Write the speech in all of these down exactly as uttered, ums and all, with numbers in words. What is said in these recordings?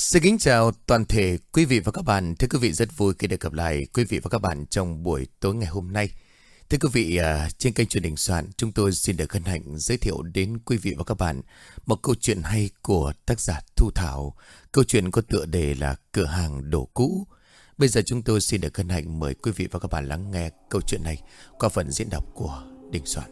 Xin kính chào toàn thể quý vị và các bạn. Thưa quý vị, rất vui khi được gặp lại quý vị và các bạn trong buổi tối ngày hôm nay. Thưa quý vị, à, trên kênh truyền hình Soạn, chúng tôi xin được hân hạnh giới thiệu đến quý vị và các bạn một câu chuyện hay của tác giả Thu Thảo. Câu chuyện có tựa đề là Cửa hàng đồ cũ. Bây giờ chúng tôi xin được hân hạnh mời quý vị và các bạn lắng nghe câu chuyện này qua phần diễn đọc của Đình Soạn.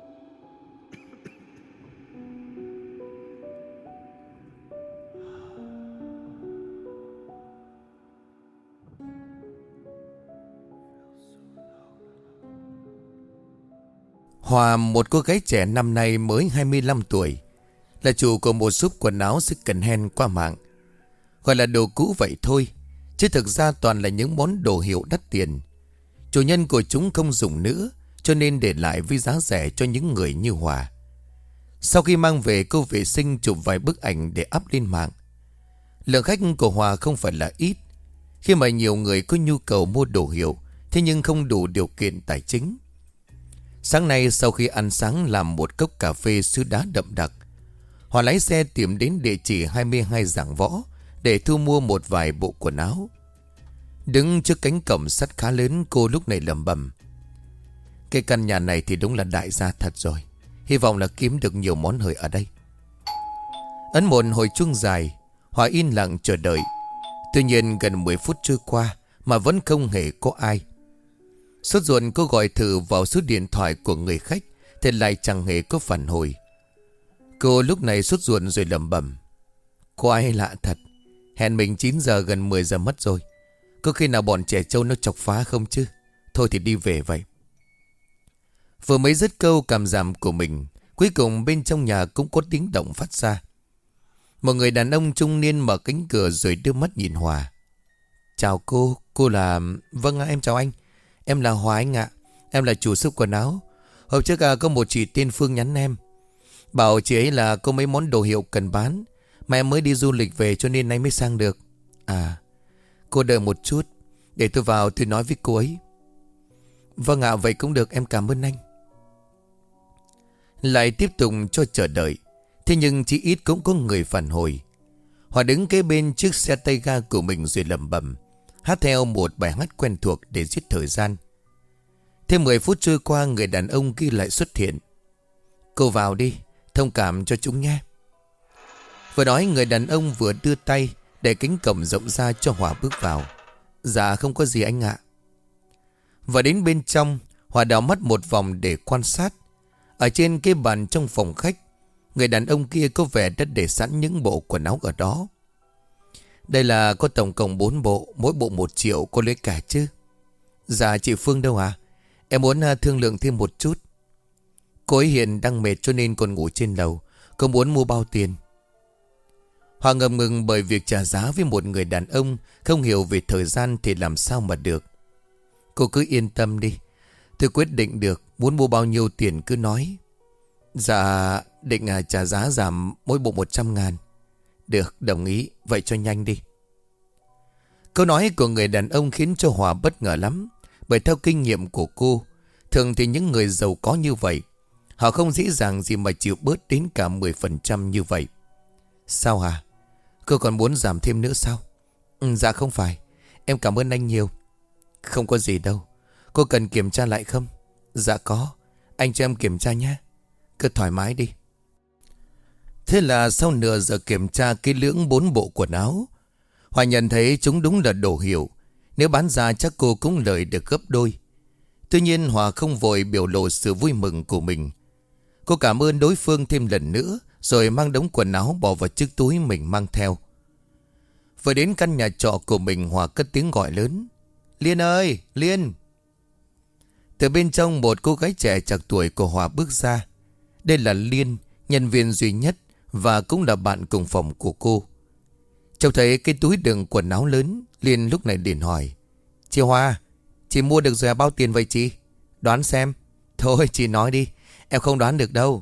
Hòa, một cô gái trẻ năm nay mới hai mươi lăm tuổi, là chủ của một shop quần áo second hand qua mạng. Gọi là đồ cũ vậy thôi, chứ thực ra toàn là những món đồ hiệu đắt tiền. Chủ nhân của chúng không dùng nữa, cho nên để lại với giá rẻ cho những người như Hòa. Sau khi mang về, cô vệ sinh chụp vài bức ảnh để up lên mạng. Lượng khách của Hòa không phải là ít, khi mà nhiều người có nhu cầu mua đồ hiệu, thế nhưng không đủ điều kiện tài chính. Sáng nay sau khi ăn sáng làm một cốc cà phê sứ đá đậm đặc, Hòa lái xe tìm đến địa chỉ hai mươi hai Giảng Võ để thu mua một vài bộ quần áo. Đứng trước cánh cổng sắt khá lớn, cô lúc này lẩm bẩm: cái căn nhà này thì đúng là đại gia thật rồi. Hy vọng là kiếm được nhiều món hời ở đây. Ấn một hồi chuông dài, Hòa yên lặng chờ đợi. Tuy nhiên gần mười phút trôi qua mà vẫn không hề có ai. Sốt ruột cô gọi thử vào số điện thoại của người khách thì lại chẳng hề có phản hồi. Cô lúc này sốt ruột rồi lẩm bẩm: có ai lạ thật. Hẹn mình chín giờ gần mười giờ mất rồi. Có khi nào bọn trẻ trâu nó chọc phá không chứ? Thôi thì đi về vậy. Vừa mới dứt câu cảm giảm của mình, cuối cùng bên trong nhà cũng có tiếng động phát ra. Một người đàn ông trung niên mở cánh cửa rồi đưa mắt nhìn Hòa. Chào cô, cô là... Vâng ạ, em chào anh. Em là Hòa anh ạ. Em là chủ shop quần áo. Hôm trước à, có một chị tên Phương nhắn em, bảo chị ấy là có mấy món đồ hiệu cần bán, mà em mới đi du lịch về cho nên nay mới sang được. À, cô đợi một chút, để tôi vào tôi nói với cô ấy. Vâng ạ, vậy cũng được, em cảm ơn anh. Lại tiếp tục cho chờ đợi. Thế nhưng chỉ ít cũng có người phản hồi. Hòa đứng kế bên chiếc xe tay ga của mình rồi lẩm bẩm, hát theo một bài hát quen thuộc để giết thời gian. Thêm mười phút trôi qua, người đàn ông kia lại xuất hiện. Cô vào đi, thông cảm cho chúng nhé. Vừa nói, người đàn ông vừa đưa tay để cánh cổng rộng ra cho Hòa bước vào. Dạ không có gì anh ạ. Và đến bên trong, Hòa đảo mắt một vòng để quan sát. Ở trên cái bàn trong phòng khách, người đàn ông kia có vẻ đã để sẵn những bộ quần áo ở đó. Đây là có tổng cộng bốn bộ, mỗi bộ một triệu, cô lấy cả chứ? Dạ chị Phương đâu à? Em muốn thương lượng thêm một chút. Cô ấy hiện đang mệt cho nên còn ngủ trên lầu. Cô muốn mua bao tiền? Hòa ngập ngừng bởi việc trả giá với một người đàn ông không hiểu về thời gian thì làm sao mà được. Cô cứ yên tâm đi, tôi quyết định được. Muốn mua bao nhiêu tiền cứ nói. Dạ định trả giá giảm mỗi bộ một trăm ngàn. Được, đồng ý, vậy cho nhanh đi. Câu nói của người đàn ông khiến cho Hòa bất ngờ lắm. Bởi theo kinh nghiệm của cô, thường thì những người giàu có như vậy, họ không dễ dàng gì mà chịu bớt đến cả mười phần trăm như vậy. Sao hả? Cô còn muốn giảm thêm nữa sao? Ừ, dạ không phải, em cảm ơn anh nhiều. Không có gì đâu. Cô cần kiểm tra lại không? Dạ có, anh cho em kiểm tra nhé. Cứ thoải mái đi. Thế là sau nửa giờ kiểm tra kỹ lưỡng bốn bộ quần áo, Hòa nhận thấy chúng đúng là đồ hiệu. Nếu bán ra chắc cô cũng lợi được gấp đôi. Tuy nhiên Hòa không vội biểu lộ sự vui mừng của mình. Cô cảm ơn đối phương thêm lần nữa, rồi mang đống quần áo bỏ vào chiếc túi mình mang theo. Vừa đến căn nhà trọ của mình, Hòa cất tiếng gọi lớn: Liên ơi, Liên! Từ bên trong, một cô gái trẻ chạc tuổi của Hòa bước ra. Đây là Liên, nhân viên duy nhất và cũng là bạn cùng phòng của cô. Trông thấy cái túi đựng quần áo lớn, Liên lúc này liền hỏi: Chị Hòa, chị mua được rồi bao tiền vậy chị? Đoán xem. Thôi chị nói đi, em không đoán được đâu.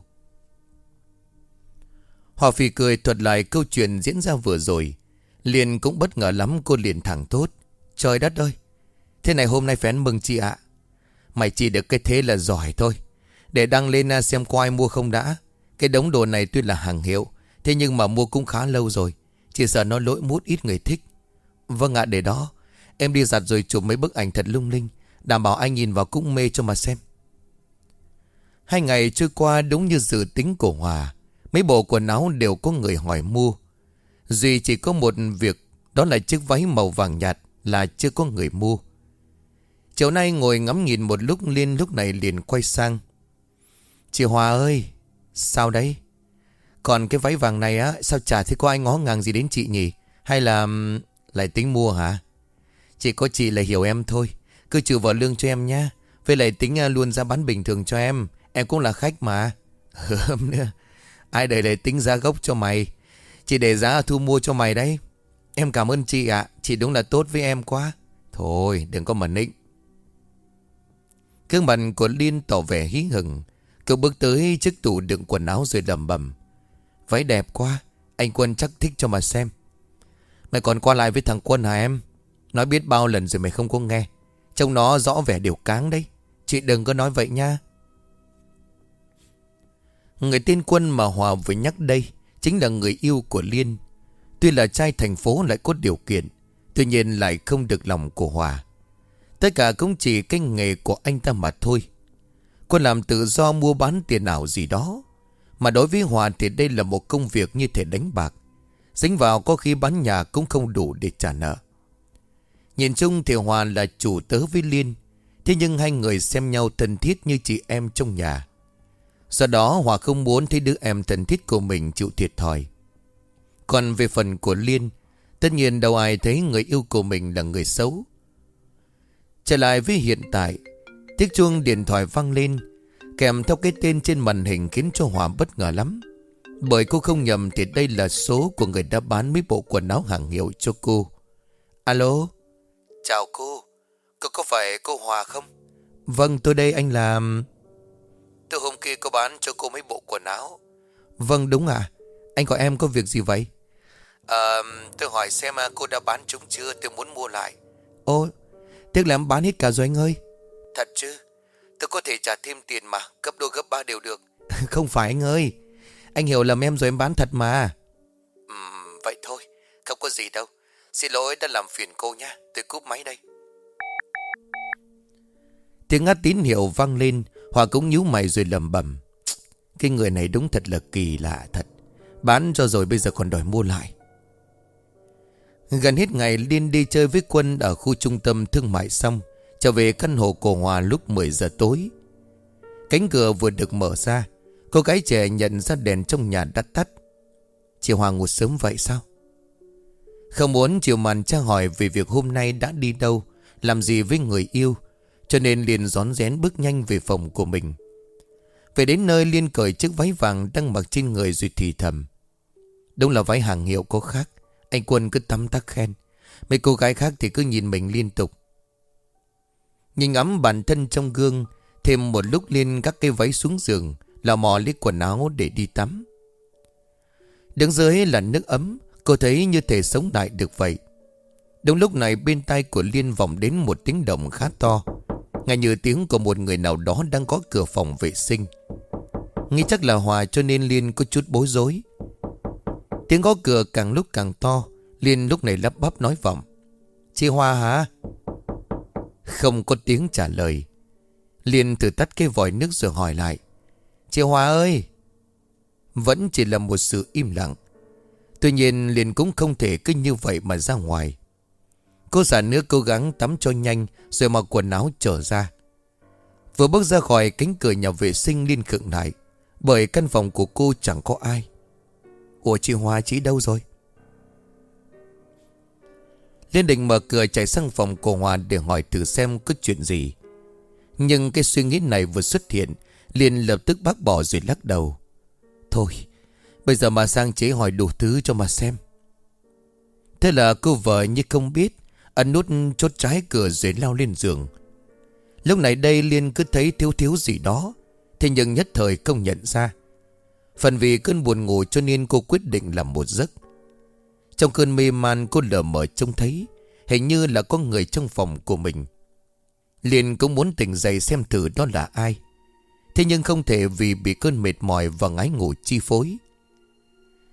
Hòa phì cười thuật lại câu chuyện diễn ra vừa rồi. Liên cũng bất ngờ lắm, cô liền thẳng thốt: Trời đất ơi, thế này hôm nay phải ăn mừng chị ạ. Mày chỉ được cái thế là giỏi thôi. Để đăng lên xem có ai mua không đã. Cái đống đồ này tuy là hàng hiệu, thế nhưng mà mua cũng khá lâu rồi. Chỉ sợ nó lỗi mút ít người thích. Vâng ạ, để đó em đi giặt rồi chụp mấy bức ảnh thật lung linh, đảm bảo anh nhìn vào cũng mê cho mà xem. Hai ngày trôi qua đúng như dự tính của Hòa. Mấy bộ quần áo đều có người hỏi mua. Duy chỉ có một việc, đó là chiếc váy màu vàng nhạt là chưa có người mua. Chiều nay ngồi ngắm nhìn một lúc, Liên lúc này liền quay sang. Chị Hòa ơi, sao đấy? Còn cái váy vàng này á, sao chả thấy có ai ngó ngàng gì đến chị nhỉ? Hay là lại tính mua hả? Chỉ có chị là hiểu em thôi. Cứ trừ vào lương cho em nha. Với lại tính luôn giá bán bình thường cho em. Em cũng là khách mà. Hớm nữa. Ai đời lại tính giá gốc cho mày. Chị để giá thu mua cho mày đấy. Em cảm ơn chị ạ. Chị đúng là tốt với em quá. Thôi đừng có mà nịnh. Gương mặt của Liên tỏ vẻ hí hửng. Cậu bước tới chiếc tủ đựng quần áo rồi lẩm bẩm. Váy đẹp quá. Anh Quân chắc thích cho mà xem. Mày còn qua lại với thằng Quân hả em? Nói biết bao lần rồi mày không có nghe. Trông nó rõ vẻ điều cáng đấy. Chị đừng có nói vậy nha. Người tên Quân mà Hòa vừa nhắc đây chính là người yêu của Liên. Tuy là trai thành phố lại có điều kiện, tuy nhiên lại không được lòng của Hòa. Tất cả cũng chỉ cái nghề của anh ta mà thôi. Quân làm tự do mua bán tiền ảo gì đó. Mà đối với Hòa thì đây là một công việc như thể đánh bạc. Dính vào có khi bán nhà cũng không đủ để trả nợ. Nhìn chung thì Hòa là chủ tớ với Liên. Thế nhưng hai người xem nhau thân thiết như chị em trong nhà. Do đó Hòa không muốn thấy đứa em thân thiết của mình chịu thiệt thòi. Còn về phần của Liên, tất nhiên đâu ai thấy người yêu của mình là người xấu. Trở lại với hiện tại, tiếng chuông điện thoại vang lên, kèm theo cái tên trên màn hình khiến cho Hòa bất ngờ lắm. Bởi cô không nhầm thì đây là số của người đã bán mấy bộ quần áo hàng hiệu cho cô. Alo. Chào cô. Cô có phải cô Hòa không? Vâng, tôi đây, anh là... Từ hôm kia cô bán cho cô mấy bộ quần áo. Vâng, đúng ạ. À? Anh gọi em có việc gì vậy? À, tôi hỏi xem cô đã bán chúng chưa, tôi muốn mua lại. Ô, tiếc là em bán hết cả rồi anh ơi. Thật chứ? Tôi có thể trả thêm tiền mà, gấp đôi gấp ba đều được. Không phải anh ơi. Anh hiểu lầm em rồi, em bán thật mà. Uhm, vậy thôi, không có gì đâu. Xin lỗi đã làm phiền cô nha, tôi cúp máy đây. Tiếng ngắt tín hiệu vang lên, Hòa cũng nhíu mày rồi lẩm bẩm. Cái người này đúng thật là kỳ lạ thật. Bán cho rồi bây giờ còn đòi mua lại. Gần hết ngày Liên đi chơi với Quân ở khu trung tâm thương mại xong, trở về căn hộ của Hòa lúc mười giờ tối. Cánh cửa vừa được mở ra, cô gái trẻ nhận ra đèn trong nhà đã tắt. Chị Hòa ngủ sớm vậy sao? Không muốn chịu màn tra hỏi về việc hôm nay đã đi đâu, làm gì với người yêu, cho nên Liên rón rén bước nhanh về phòng của mình. Về đến nơi Liên cởi chiếc váy vàng đang mặc trên người rồi thì thầm. Đúng là váy hàng hiệu có khác. Anh Quân cứ tắm tắc khen. Mấy cô gái khác thì cứ nhìn mình liên tục. Nhìn ngắm bản thân trong gương, thêm một lúc Liên gác cái váy xuống giường, lò mò lấy quần áo để đi tắm. Đứng dưới là nước ấm, cô thấy như thể sống lại được vậy. Đúng lúc này bên tai của Liên vọng đến một tiếng động khá to, ngay như tiếng của một người nào đó đang gõ cửa phòng vệ sinh. Nghĩ chắc là Hòa cho nên Liên có chút bối rối. Tiếng gõ cửa càng lúc càng to, Liên lúc này lắp bắp nói vọng. Chị Hòa hả? Không có tiếng trả lời. Liên thử tắt cái vòi nước rồi hỏi lại. Chị Hòa ơi! Vẫn chỉ là một sự im lặng. Tuy nhiên Liên cũng không thể cứ như vậy mà ra ngoài. Cô giả nữa cố gắng tắm cho nhanh rồi mặc quần áo trở ra. Vừa bước ra khỏi cánh cửa nhà vệ sinh Liên khựng lại, bởi căn phòng của cô chẳng có ai. Ủa chị Hòa chị đâu rồi? Liên định mở cửa chạy sang phòng của Hòa để hỏi thử xem có chuyện gì. Nhưng cái suy nghĩ này vừa xuất hiện, Liên lập tức bác bỏ rồi lắc đầu. Thôi, bây giờ mà sang chế hỏi đủ thứ cho mà xem. Thế là cô vợ như không biết, ấn nút chốt trái cửa rồi lao lên giường. Lúc này đây Liên cứ thấy thiếu thiếu gì đó, thế nhưng nhất thời không nhận ra. Phần vì cơn buồn ngủ cho nên cô quyết định làm một giấc. Trong cơn mê man cô lờ mờ trông thấy hình như là có người trong phòng của mình. Liên cũng muốn tỉnh dậy xem thử đó là ai. Thế nhưng không thể vì bị cơn mệt mỏi và ngái ngủ chi phối.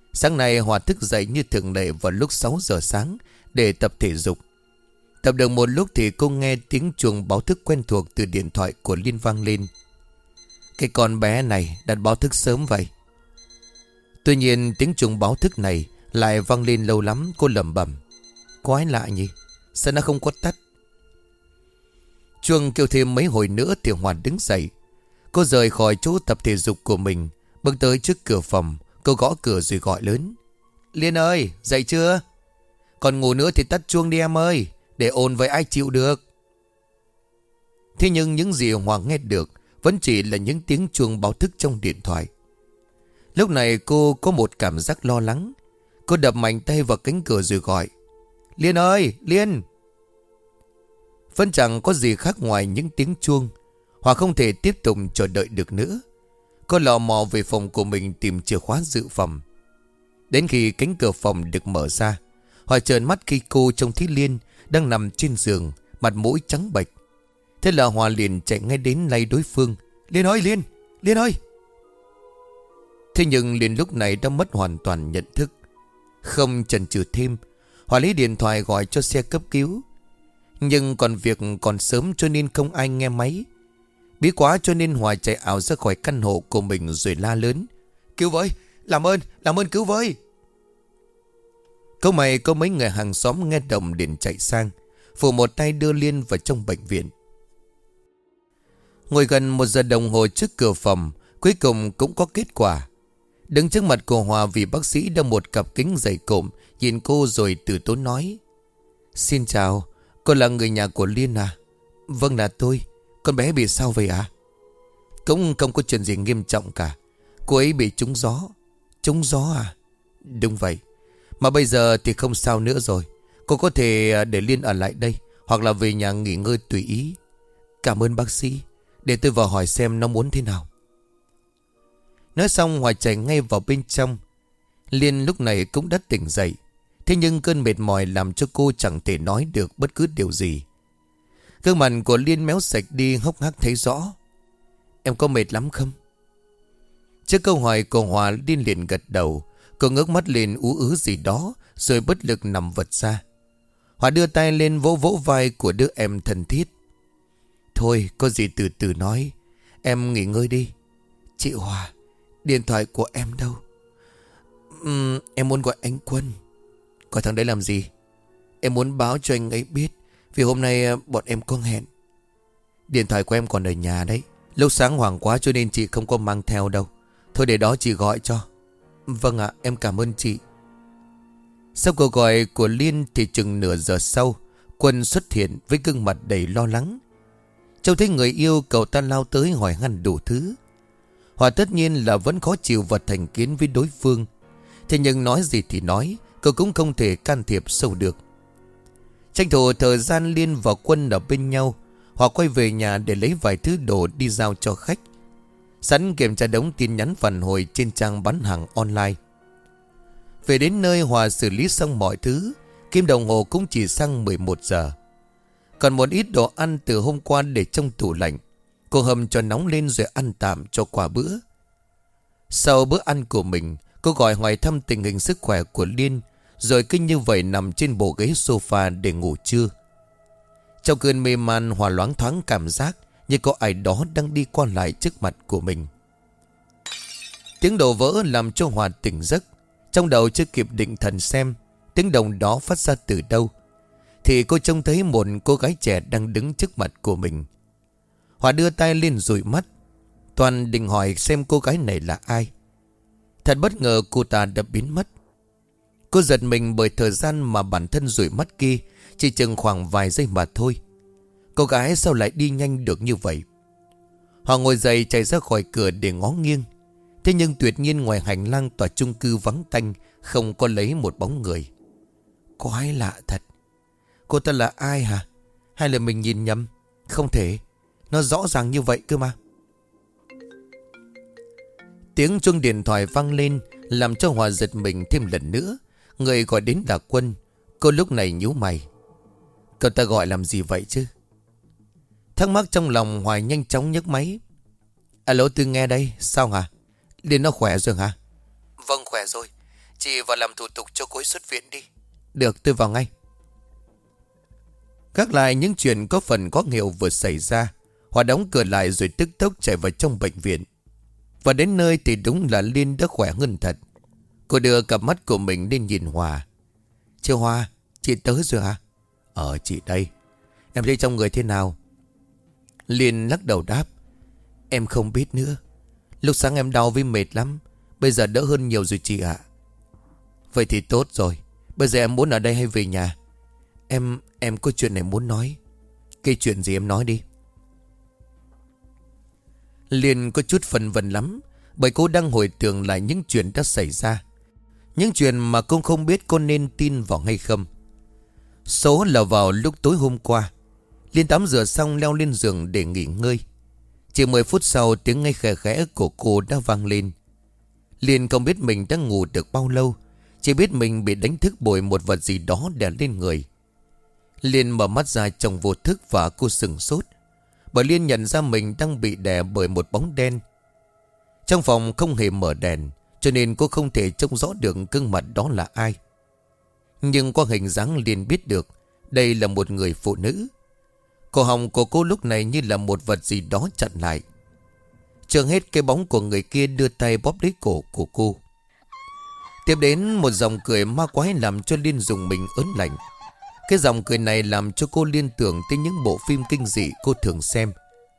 Sáng nay Hòa thức dậy như thường lệ vào lúc sáu giờ sáng để tập thể dục. Tập được một lúc thì cô nghe tiếng chuông báo thức quen thuộc từ điện thoại của Liên vang lên. Cái con bé này đặt báo thức sớm vậy. Tuy nhiên tiếng chuông báo thức này lại vang lên lâu lắm. Cô lẩm bẩm, quái lạ nhỉ, sao nó không có tắt. Chuông kêu thêm mấy hồi nữa thì Hòa đứng dậy. Cô rời khỏi chỗ tập thể dục của mình, bước tới trước cửa phòng. Cô gõ cửa rồi gọi lớn, Liên ơi, dậy chưa? Còn ngủ nữa thì tắt chuông đi em ơi, để ồn với ai chịu được. Thế nhưng những gì Hòa nghe được vẫn chỉ là những tiếng chuông báo thức trong điện thoại. Lúc này cô có một cảm giác lo lắng. Cô đập mạnh tay vào cánh cửa rồi gọi, Liên ơi, Liên. Vẫn chẳng có gì khác ngoài những tiếng chuông. Hòa không thể tiếp tục chờ đợi được nữa. Cô lò mò về phòng của mình tìm chìa khóa dự phòng. Đến khi cánh cửa phòng được mở ra, Hòa trợn mắt khi cô trông thấy Liên đang nằm trên giường, mặt mũi trắng bệch. Thế là Hòa liền chạy ngay đến lay đối phương, Liên ơi, Liên, Liên ơi. Thế nhưng Liên lúc này đã mất hoàn toàn nhận thức. Không chần chừ thêm, Hòa lấy điện thoại gọi cho xe cấp cứu. Nhưng còn việc còn sớm cho nên không ai nghe máy. Bí quá cho nên Hòa chạy ảo ra khỏi căn hộ của mình rồi la lớn, cứu với, làm ơn, làm ơn cứu với. Câu mày có mấy người hàng xóm nghe động liền chạy sang, phụ một tay đưa Liên vào trong bệnh viện. Ngồi gần một giờ đồng hồ trước cửa phòng, cuối cùng cũng có kết quả. Đứng trước mặt của Hòa vì bác sĩ đeo một cặp kính dày cộm, nhìn cô rồi từ tốn nói, xin chào, cô là người nhà của Liên à? Vâng, là tôi. Con bé bị sao vậy ạ? À? Cũng không có chuyện gì nghiêm trọng cả. Cô ấy bị trúng gió. Trúng gió à? Đúng vậy. Mà bây giờ thì không sao nữa rồi. Cô có thể để Liên ở lại đây, hoặc là về nhà nghỉ ngơi tùy ý. Cảm ơn bác sĩ. Để tôi vào hỏi xem nó muốn thế nào. Nói xong Hòa chạy ngay vào bên trong. Liên lúc này cũng đã tỉnh dậy. Thế nhưng cơn mệt mỏi làm cho cô chẳng thể nói được bất cứ điều gì. Gương mặt của Liên méo sạch đi, hốc hác thấy rõ. Em có mệt lắm không? Trước câu hỏi của Hòa, Liên liền gật đầu. Cô ngước mắt lên ú ứ gì đó, rồi bất lực nằm vật ra. Hòa đưa tay lên vỗ vỗ vai của đứa em thân thiết. Thôi có gì từ từ nói. Em nghỉ ngơi đi. Chị Hòa, điện thoại của em đâu? uhm, Em muốn gọi anh Quân. Gọi thằng đấy làm gì? Em muốn báo cho anh ấy biết, vì hôm nay bọn em có hẹn. Điện thoại của em còn ở nhà đấy. Lúc sáng hoảng quá cho nên chị không có mang theo đâu. Thôi để đó chị gọi cho. Vâng ạ, em cảm ơn chị. Sau cuộc gọi của Liên thì chừng nửa giờ sau, Quân xuất hiện với gương mặt đầy lo lắng. Trông thấy người yêu, cậu ta lao tới hỏi han đủ thứ. Hòa tất nhiên là vẫn khó chịu và thành kiến với đối phương. Thế nhưng nói gì thì nói, cậu cũng không thể can thiệp sâu được. Tranh thủ thời gian Liên và Quân ở bên nhau, Hòa quay về nhà để lấy vài thứ đồ đi giao cho khách. Sẵn kiểm tra đống tin nhắn phản hồi trên trang bán hàng online. Về đến nơi, Hòa xử lý xong mọi thứ. Kim đồng hồ cũng chỉ sang mười một giờ. Còn một ít đồ ăn từ hôm qua để trong tủ lạnh, cô hầm cho nóng lên rồi ăn tạm cho qua bữa. Sau bữa ăn của mình, cô gọi hỏi thăm tình hình sức khỏe của Liên, rồi cứ như vậy nằm trên bộ ghế sofa để ngủ trưa. Trong cơn mê man, Hòa loáng thoáng cảm giác như có ai đó đang đi qua lại trước mặt của mình. Tiếng đổ vỡ làm cho Hòa tỉnh giấc. Trong đầu chưa kịp định thần xem tiếng động đó phát ra từ đâu, thì cô trông thấy một cô gái trẻ đang đứng trước mặt của mình. Hòa đưa tay lên dụi mắt. Toàn định hỏi xem cô gái này là ai. Thật bất ngờ, cô ta đã biến mất. Cô giật mình bởi thời gian mà bản thân dụi mắt kia chỉ chừng khoảng vài giây mà thôi. Cô gái sao lại đi nhanh được như vậy? Hòa ngồi dậy chạy ra khỏi cửa để ngó nghiêng. Thế nhưng tuyệt nhiên ngoài hành lang tòa chung cư vắng tanh, không có lấy một bóng người. Quái lạ thật. Cô ta là ai hả? Hay là mình nhìn nhầm? Không thể, nó rõ ràng như vậy cơ mà. Tiếng chuông điện thoại vang lên làm cho Hòa giật mình thêm lần nữa. Người gọi đến là Quân. Cô lúc này nhíu mày. Cậu ta gọi làm gì vậy chứ? Thắc mắc trong lòng, Hòa nhanh chóng nhấc máy. Alo, tôi nghe đây. Sao hả? Liên nó khỏe rồi hả? Vâng, khỏe rồi. Chị vào làm thủ tục cho cô ấy xuất viện đi. Được, tôi vào ngay. Gác lại những chuyện có phần có nghèo vừa xảy ra, Hòa đóng cửa lại rồi tức tốc chạy vào trong bệnh viện. Và đến nơi thì đúng là Liên đã khỏe hơn thật. Cô đưa cặp mắt của mình lên nhìn Hòa. Chị Hòa, chị tới rồi hả? Ờ, chị đây. Em thấy trong người thế nào? Liên lắc đầu đáp. Em không biết nữa. Lúc sáng em đau với mệt lắm. Bây giờ đỡ hơn nhiều rồi chị ạ. Vậy thì tốt rồi. Bây giờ em muốn ở đây hay về nhà? Em, em có chuyện này muốn nói. Cái chuyện gì em nói đi. Liên có chút phân vân lắm, bởi cô đang hồi tưởng lại những chuyện đã xảy ra. Những chuyện mà cô không biết cô nên tin vào hay không. Số là vào lúc tối hôm qua, Liên tắm rửa xong leo lên giường để nghỉ ngơi. Chỉ mười phút sau, tiếng ngay khẽ khẽ của cô đã vang lên. Liên không biết mình đã ngủ được bao lâu, chỉ biết mình bị đánh thức bởi một vật gì đó đè lên người. Liên mở mắt ra trong vô thức và cô sừng sốt, bởi Liên nhận ra mình đang bị đè bởi một bóng đen. Trong phòng không hề mở đèn, cho nên cô không thể trông rõ được gương mặt đó là ai. Nhưng qua hình dáng Liên biết được đây là một người phụ nữ. Cổ họng của cô lúc này như là một vật gì đó chặn lại. Chưa hết, cái bóng của người kia đưa tay bóp lấy cổ của cô. Tiếp đến một dòng cười ma quái làm cho Liên dùng mình ớn lạnh. Cái dòng cười này làm cho cô liên tưởng tới những bộ phim kinh dị cô thường xem.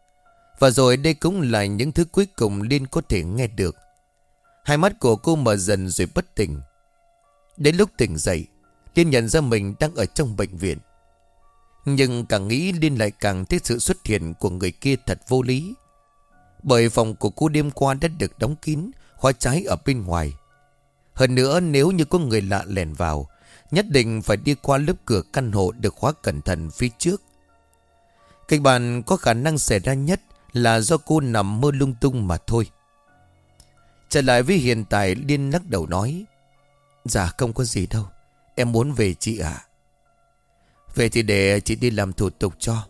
Và rồi đây cũng là những thứ cuối cùng Liên có thể nghe được. Hai mắt của cô mở dần rồi bất tỉnh. Đến lúc tỉnh dậy, Liên nhận ra mình đang ở trong bệnh viện. Nhưng càng nghĩ Liên lại càng thấy sự xuất hiện của người kia thật vô lý. Bởi phòng của cô đêm qua đã được đóng kín, khóa trái ở bên ngoài. Hơn nữa, nếu như có người lạ lẻn vào, nhất định phải đi qua lớp cửa căn hộ được khóa cẩn thận phía trước. Kịch bản có khả năng xảy ra nhất là do cô nằm mơ lung tung mà thôi. Trở lại với hiện tại, Liên lắc đầu nói. Dạ không có gì đâu, em muốn về chị ạ. Về thì để chị đi làm thủ tục cho.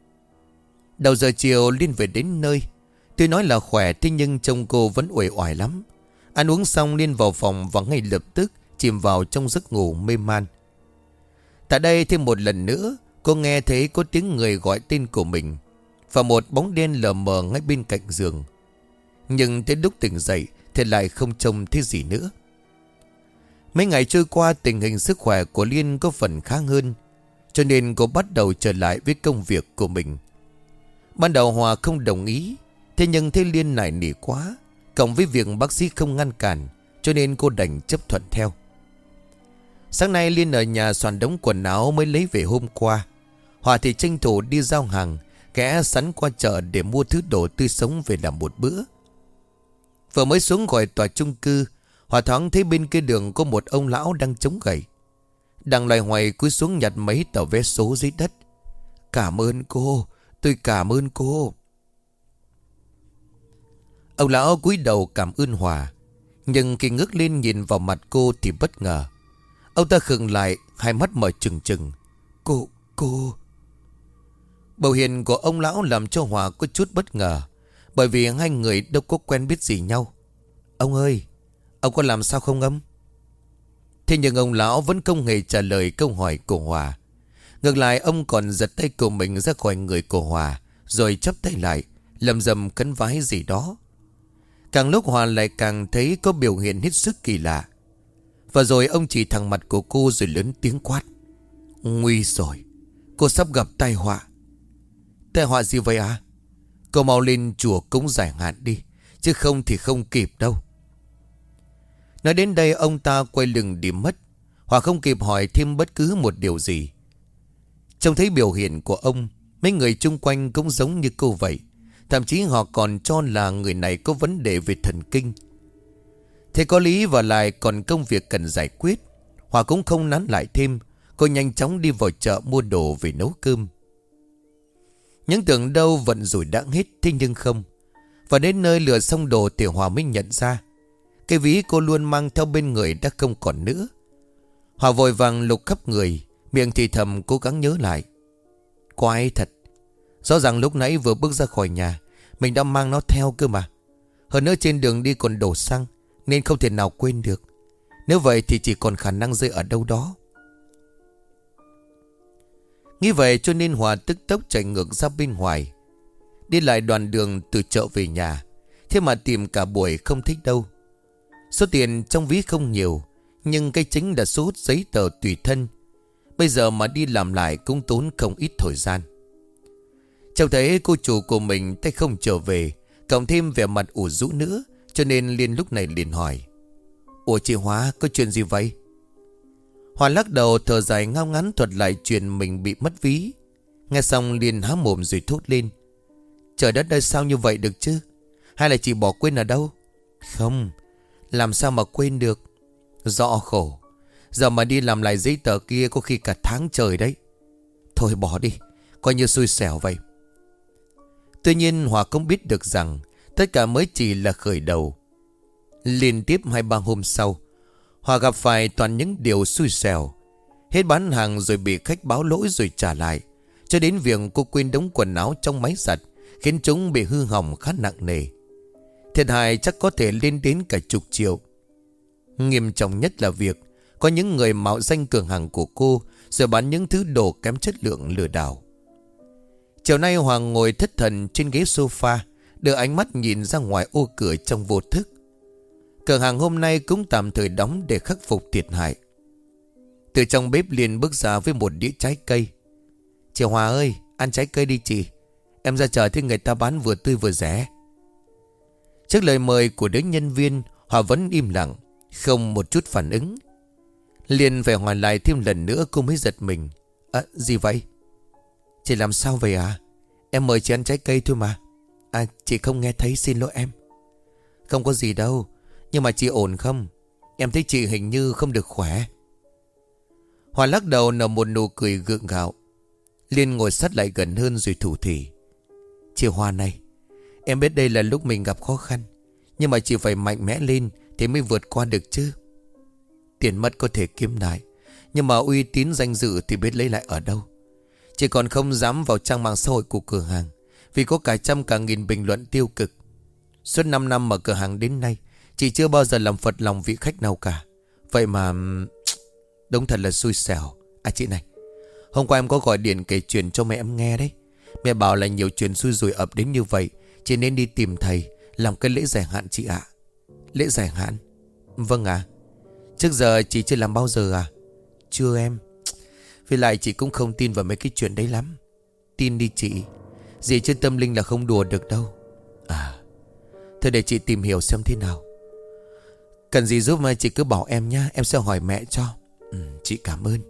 Đầu giờ chiều Liên về đến nơi. Tuy nói là khỏe, thế nhưng trông cô vẫn uể oải lắm. Ăn uống xong Liên vào phòng và ngay lập tức chìm vào trong giấc ngủ mê man. Tại đây thêm một lần nữa, cô nghe thấy có tiếng người gọi tên của mình và một bóng đen lờ mờ ngay bên cạnh giường. Nhưng tới lúc tỉnh dậy thì lại không trông thấy gì nữa. Mấy ngày trôi qua, tình hình sức khỏe của Liên có phần khá hơn, cho nên cô bắt đầu trở lại với công việc của mình. Ban đầu Hòa không đồng ý, thế nhưng thấy Liên nài nỉ quá, cộng với việc bác sĩ không ngăn cản, cho nên cô đành chấp thuận theo. Sáng nay Liên ở nhà soạn đống quần áo mới lấy về hôm qua. Hòa thì tranh thủ đi giao hàng, ghé sắn qua chợ để mua thứ đồ tươi sống về làm một bữa. Vừa mới xuống khỏi tòa chung cư, Hòa thoáng thấy bên kia đường có một ông lão đang chống gậy. Đang loay hoay cúi xuống nhặt mấy tờ vé số dưới đất. Cảm ơn cô, tôi cảm ơn cô. Ông lão cúi đầu cảm ơn Hòa, nhưng khi ngước lên nhìn vào mặt cô thì bất ngờ. Ông ta khựng lại, hai mắt mở trừng trừng. Cô, cô... Biểu hiện của ông lão làm cho Hòa có chút bất ngờ, bởi vì hai người đâu có quen biết gì nhau. Ông ơi, ông có làm sao không ông? Thế nhưng ông lão vẫn không hề trả lời câu hỏi của Hòa. Ngược lại, ông còn giật tay của mình ra khỏi người của Hòa, rồi chắp tay lại, lầm rầm khấn vái gì đó. Càng lúc Hòa lại càng thấy có biểu hiện hết sức kỳ lạ. Và rồi ông chỉ thẳng mặt của cô rồi lớn tiếng quát. Nguy rồi, cô sắp gặp tai họa. Tai họa gì vậy à? Cô mau lên chùa cúng giải hạn đi, chứ không thì không kịp đâu. Nói đến đây ông ta quay lưng đi mất. Hòa không kịp hỏi thêm bất cứ một điều gì. Trông thấy biểu hiện của ông, mấy người chung quanh cũng giống như cô vậy. Thậm chí họ còn cho là người này có vấn đề về thần kinh. Thế có lý và lại còn công việc cần giải quyết. Hòa cũng không nán lại thêm. Cô nhanh chóng đi vào chợ mua đồ về nấu cơm. Những tưởng đâu vận rủi đã hết, thế nhưng không. Và đến nơi lừa xong đồ thì Hòa mới nhận ra cái ví cô luôn mang theo bên người đã không còn nữa. Hòa vội vàng lục khắp người, miệng thì thầm cố gắng nhớ lại. Quái thật, rõ ràng lúc nãy vừa bước ra khỏi nhà mình đã mang nó theo cơ mà. Hơn nữa trên đường đi còn đổ xăng, nên không thể nào quên được. Nếu vậy thì chỉ còn khả năng rơi ở đâu đó. Nghĩ vậy cho nên Hòa tức tốc chạy ngược ra bên ngoài. Đi lại đoạn đường từ chợ về nhà, thế mà tìm cả buổi không thích đâu. Số tiền trong ví không nhiều, nhưng cái chính là số giấy tờ tùy thân. Bây giờ mà đi làm lại cũng tốn không ít thời gian. Cháu thấy cô chủ của mình tay không trở về, cộng thêm vẻ mặt ủ rũ nữa, cho nên Liên lúc này liền hỏi: Ủa chị Hóa, có chuyện gì vậy? Hòa lắc đầu thở dài ngao ngán thuật lại chuyện mình bị mất ví. Nghe xong Liên há mồm rồi thốt lên: Trời đất ơi, sao như vậy được chứ? Hay là chị bỏ quên ở đâu? Không, làm sao mà quên được. Rõ khổ, giờ mà đi làm lại giấy tờ kia có khi cả tháng trời đấy. Thôi bỏ đi, coi như xui xẻo vậy. Tuy nhiên Hòa không biết được rằng tất cả mới chỉ là khởi đầu. Liên tiếp hai ba hôm sau, Hòa gặp phải toàn những điều xui xẻo. Hết bán hàng rồi bị khách báo lỗi rồi trả lại, cho đến việc cô quên đống quần áo trong máy giặt, khiến chúng bị hư hỏng khá nặng nề. Thiệt hại chắc có thể lên đến cả chục triệu. Nghiêm trọng nhất là việc có những người mạo danh cửa hàng của cô rồi bán những thứ đồ kém chất lượng lừa đảo. Chiều nay Hoàng ngồi thất thần trên ghế sofa, đưa ánh mắt nhìn ra ngoài ô cửa trong vô thức. Cửa hàng hôm nay cũng tạm thời đóng để khắc phục thiệt hại. Từ trong bếp Liên bước ra với một đĩa trái cây. Chị Hòa ơi, ăn trái cây đi chị. Em ra chợ thấy người ta bán vừa tươi vừa rẻ. Trước lời mời của đứa nhân viên, Hòa vẫn im lặng, không một chút phản ứng. Liên phải hỏi lại thêm lần nữa cô mới giật mình. À, gì vậy? Chị làm sao vậy à? Em mời chị ăn trái cây thôi mà. À, chị không nghe thấy, xin lỗi em. Không có gì đâu, nhưng mà chị ổn không? Em thấy chị hình như không được khỏe. Hòa lắc đầu nở một nụ cười gượng gạo. Liên ngồi sát lại gần hơn rồi thủ thỉ: Chị Hòa này, em biết đây là lúc mình gặp khó khăn, nhưng mà chị phải mạnh mẽ lên thì mới vượt qua được chứ. Tiền mất có thể kiếm lại, nhưng mà uy tín danh dự thì biết lấy lại ở đâu. Chị còn không dám vào trang mạng xã hội của cửa hàng, vì có cả trăm cả nghìn bình luận tiêu cực. Suốt năm năm mở cửa hàng đến nay, chị chưa bao giờ làm phật lòng vị khách nào cả. Vậy mà đúng thật là xui xẻo. À chị này, hôm qua em có gọi điện kể chuyện cho mẹ em nghe đấy. Mẹ bảo là nhiều chuyện xui rủi ập đến như vậy, chị nên đi tìm thầy làm cái lễ giải hạn chị ạ. Lễ giải hạn? Vâng ạ. Trước giờ chị chưa làm bao giờ à? Chưa em. Vì lại chị cũng không tin vào mấy cái chuyện đấy lắm. Tin đi chị, gì trên tâm linh là không đùa được đâu. À, thôi để chị tìm hiểu xem thế nào. Cần gì giúp mà chị cứ bảo em nhá, em sẽ hỏi mẹ cho. Ừ, chị cảm ơn.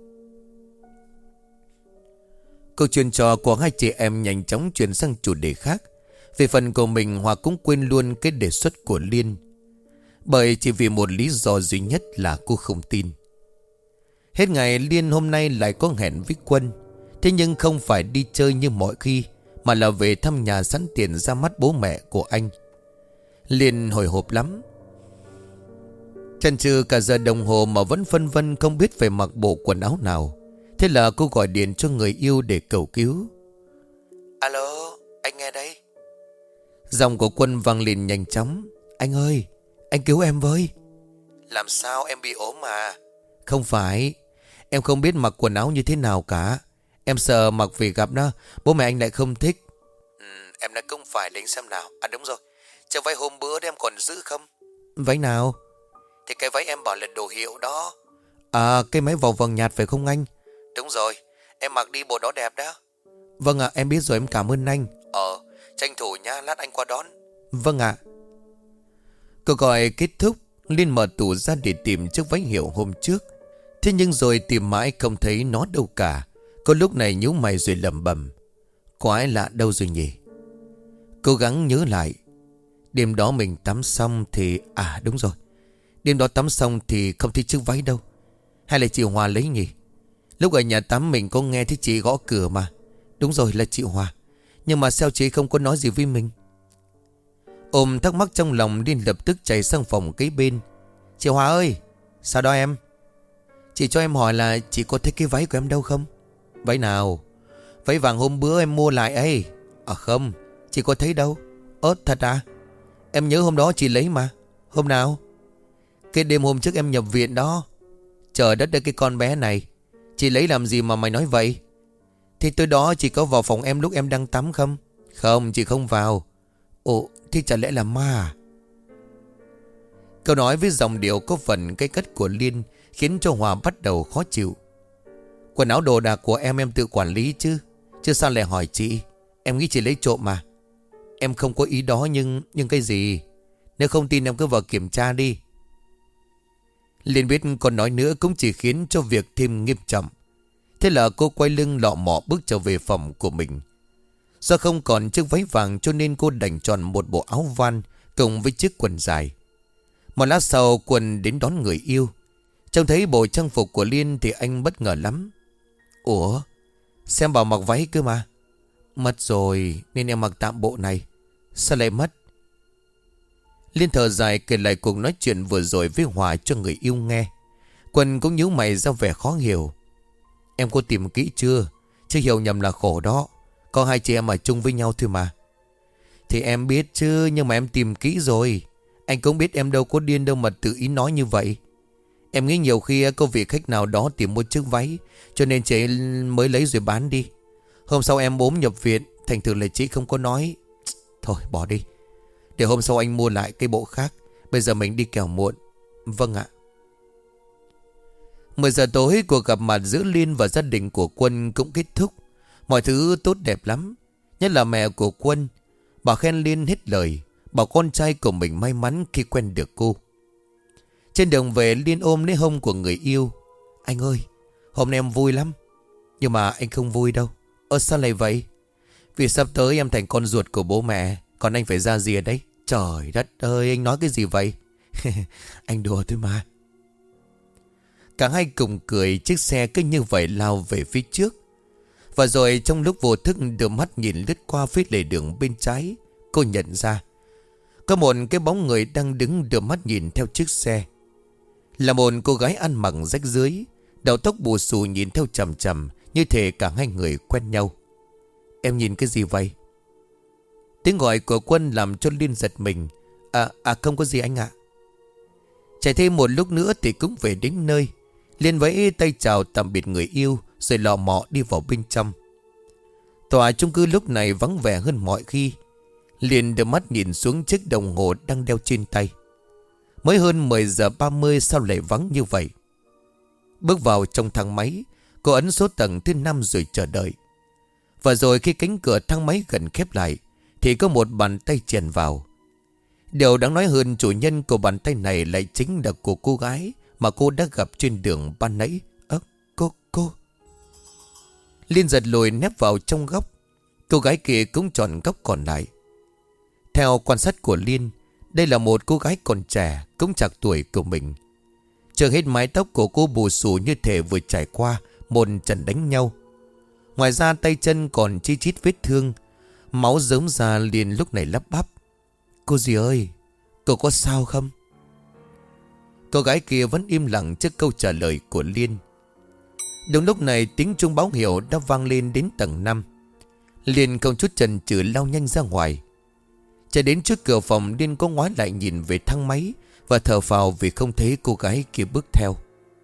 Câu chuyện trò của hai chị em nhanh chóng chuyển sang chủ đề khác. Về phần của mình, Hòa cũng quên luôn cái đề xuất của Liên, bởi chỉ vì một lý do duy nhất là cô không tin. Hết ngày Liên hôm nay lại có hẹn với Quân. Thế nhưng không phải đi chơi như mọi khi, mà là về thăm nhà sẵn tiền ra mắt bố mẹ của anh. Liên hồi hộp lắm, chần chừ cả giờ đồng hồ mà vẫn phân vân không biết phải mặc bộ quần áo nào. Thế là cô gọi điện cho người yêu để cầu cứu. Alo, anh nghe đây. Giọng của Quân vang lên nhanh chóng. Anh ơi, anh cứu em với. Làm sao, em bị ốm à? Không phải, em không biết mặc quần áo như thế nào cả. Em sợ mặc về gặp nó, bố mẹ anh lại không thích. ừ, Em đã không phải lấy xem nào. À đúng rồi, chiếc váy hôm bữa em còn giữ không? Váy nào? Thì cái váy em bảo là đồ hiệu đó. À, cái máy vòng vàng nhạt phải không anh? Đúng rồi, em mặc đi bộ đó đẹp đó. Vâng ạ, em biết rồi, em cảm ơn anh. Ờ, tranh thủ nha, lát anh qua đón. Vâng ạ. Cuộc gọi kết thúc, Liên mở tủ ra để tìm chiếc váy hiệu hôm trước. Thế nhưng rồi tìm mãi không thấy nó đâu cả. Cô lúc này nhíu mày rồi lẩm bẩm: quái lạ đâu rồi nhỉ? Cố gắng nhớ lại. Đêm đó mình tắm xong thì... À đúng rồi, đêm đó tắm xong thì không thấy chiếc váy đâu. Hay là chị Hòa lấy nhỉ? Lúc ở nhà tắm mình có nghe thấy chị gõ cửa mà. Đúng rồi, là chị Hòa. Nhưng mà sao chị không có nói gì với mình? Ôm thắc mắc trong lòng, Liên lập tức chạy sang phòng kế bên. Chị Hòa ơi, sao đó em? Chị cho em hỏi là chị có thấy cái váy của em đâu không? Váy nào? Váy vàng hôm bữa em mua lại ấy. À không, chị có thấy đâu. Ơ thật à? Em nhớ hôm đó chị lấy mà. Hôm nào? Cái đêm hôm trước em nhập viện đó. Trời đất ơi, cái con bé này, chị lấy làm gì mà mày nói vậy? Thì tối đó chị có vào phòng em lúc em đang tắm không? Không, chị không vào. Ồ, thì chả lẽ là ma à? Câu nói với giọng điệu có phần cái cất của Liên khiến cho Hòa bắt đầu khó chịu. Quần áo đồ đạc của em em tự quản lý chứ. Chứ sao lại hỏi chị? Em nghĩ chị lấy trộm mà. Em không có ý đó, nhưng nhưng cái gì? Nếu không tin em cứ vào kiểm tra đi. Liên biết còn nói nữa cũng chỉ khiến cho việc thêm nghiêm trọng. Thế là cô quay lưng lọ mọ bước trở về phòng của mình. Do không còn chiếc váy vàng cho nên cô đành chọn một bộ áo van cùng với chiếc quần dài. Một lát sau Quân đến đón người yêu. Trông thấy bộ trang phục của Liên thì anh bất ngờ lắm. Ủa, xem bảo mặc váy cơ mà. Mất rồi nên em mặc tạm bộ này. Sao lại mất? Liên thở dài kể lại cuộc nói chuyện vừa rồi với Hòa cho người yêu nghe. Quân cũng nhíu mày ra vẻ khó hiểu. Em có tìm kỹ chưa? Chứ hiểu nhầm là khổ đó. Có hai chị em ở chung với nhau thôi mà. Thì em biết chứ, nhưng mà em tìm kỹ rồi. Anh cũng biết em đâu có điên đâu mà tự ý nói như vậy. Em nghĩ nhiều khi có vị khách nào đó tìm một chiếc váy, cho nên chị mới lấy rồi bán đi. Hôm sau em ốm nhập viện, thành thử là chị không có nói. Thôi bỏ đi, để hôm sau anh mua lại cái bộ khác. Bây giờ mình đi kẻo muộn. Vâng ạ. mười giờ tối, cuộc gặp mặt giữa Liên và gia đình của Quân cũng kết thúc. Mọi thứ tốt đẹp lắm. Nhất là mẹ của Quân. Bà khen Liên hết lời, bảo con trai của mình may mắn khi quen được cô. Trên đường về, Liên ôm lấy hông của người yêu. Anh ơi, hôm nay em vui lắm. Nhưng mà anh không vui đâu. Ơ sao lại vậy? Vì sắp tới em thành con ruột của bố mẹ, còn anh phải ra rìa đấy. Trời đất ơi, anh nói cái gì vậy? Anh đùa thôi mà. Cả hai cùng cười, chiếc xe cứ như vậy lao về phía trước. Và rồi trong lúc vô thức đưa mắt nhìn lướt qua phía lề đường bên trái, cô nhận ra có một cái bóng người đang đứng đưa mắt nhìn theo chiếc xe. Là một cô gái ăn mặc rách rưới, đầu tóc bù xù nhìn theo chằm chằm, như thể cả hai người quen nhau. Em nhìn cái gì vậy? Tiếng gọi của Quân làm cho Liên giật mình. À, à không có gì anh ạ. Chạy thêm một lúc nữa thì cũng về đến nơi. Liên vẫy tay chào tạm biệt người yêu, rồi lọ mọ đi vào bên trong. Tòa chung cư lúc này vắng vẻ hơn mọi khi. Liên đưa mắt nhìn xuống chiếc đồng hồ đang đeo trên tay. Mới hơn mười giờ ba mươi sao lại vắng như vậy? Bước vào trong thang máy, cô ấn số tầng thứ năm rồi chờ đợi. Và rồi khi cánh cửa thang máy gần khép lại thì có một bàn tay chèn vào. Điều đáng nói hơn, chủ nhân của bàn tay này lại chính là của cô gái mà cô đã gặp trên đường ban nãy. Ơ, cô, cô. Liên giật lùi nép vào trong góc. Cô gái kia cũng chọn góc còn lại. Theo quan sát của Liên, đây là một cô gái còn trẻ, cũng chạc tuổi của mình. Chưa hết mái tóc của cô bù xù như thể vừa trải qua một trận đánh nhau. Ngoài ra tay chân còn chi chít vết thương, máu rớm ra. Liên lúc này lắp bắp. Cô dì ơi, cô có sao không? Cô gái kia vẫn im lặng trước câu trả lời của Liên. Đúng lúc này tiếng chuông báo hiệu đã vang lên đến tầng năm. Liên không chút chần chừ lao nhanh ra ngoài. Chạy đến trước cửa phòng, Liên có ngoái lại nhìn về thang máy và thở phào vì không thấy cô gái kia bước theo.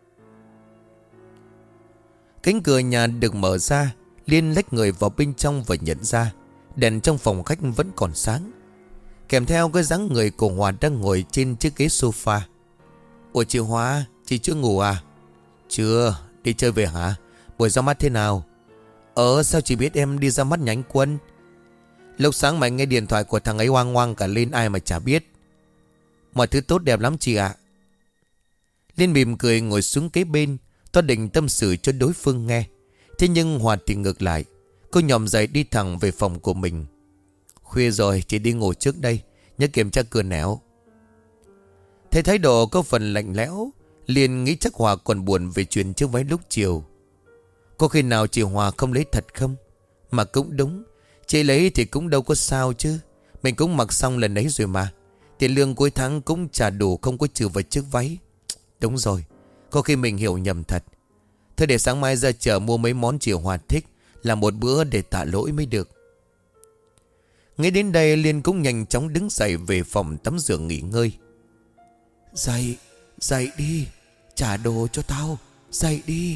Cánh cửa nhà được mở ra. Liên lách người vào bên trong và nhận ra đèn trong phòng khách vẫn còn sáng, kèm theo cái dáng người của Hòa đang ngồi trên chiếc ghế sofa. Ủa chị Hòa, chị chưa ngủ à? Chưa, đi chơi về hả? Buổi ra mắt thế nào? Ờ, sao chị biết em đi ra mắt nhà anh Quân? Lúc sáng mày nghe điện thoại của thằng ấy hoang hoang cả lên, ai mà chả biết. Mọi thứ tốt đẹp lắm chị ạ. Liên mỉm cười ngồi xuống kế bên, toa định tâm sự cho đối phương nghe. Thế nhưng Hòa thì ngược lại. Cô nhòm dậy đi thẳng về phòng của mình. Khuya rồi, chị đi ngủ trước đây, nhớ kiểm tra cửa nẻo. Thấy thái độ có phần lạnh lẽo, Liên nghĩ chắc Hòa còn buồn về chuyện chiếc váy lúc chiều. Có khi nào chị Hòa không lấy thật không? Mà cũng đúng, chị lấy thì cũng đâu có sao chứ. Mình cũng mặc xong lần ấy rồi mà. Tiền lương cuối tháng cũng trả đủ, không có trừ vào chiếc váy. Đúng rồi, có khi mình hiểu nhầm thật. Thôi để sáng mai ra chợ mua mấy món chị Hòa thích, làm một bữa để tạ lỗi mới được. Ngay đến đây Liên cũng nhanh chóng đứng dậy về phòng tắm rửa nghỉ ngơi. Dậy, Dậy đi, trả đồ cho tao, dậy đi.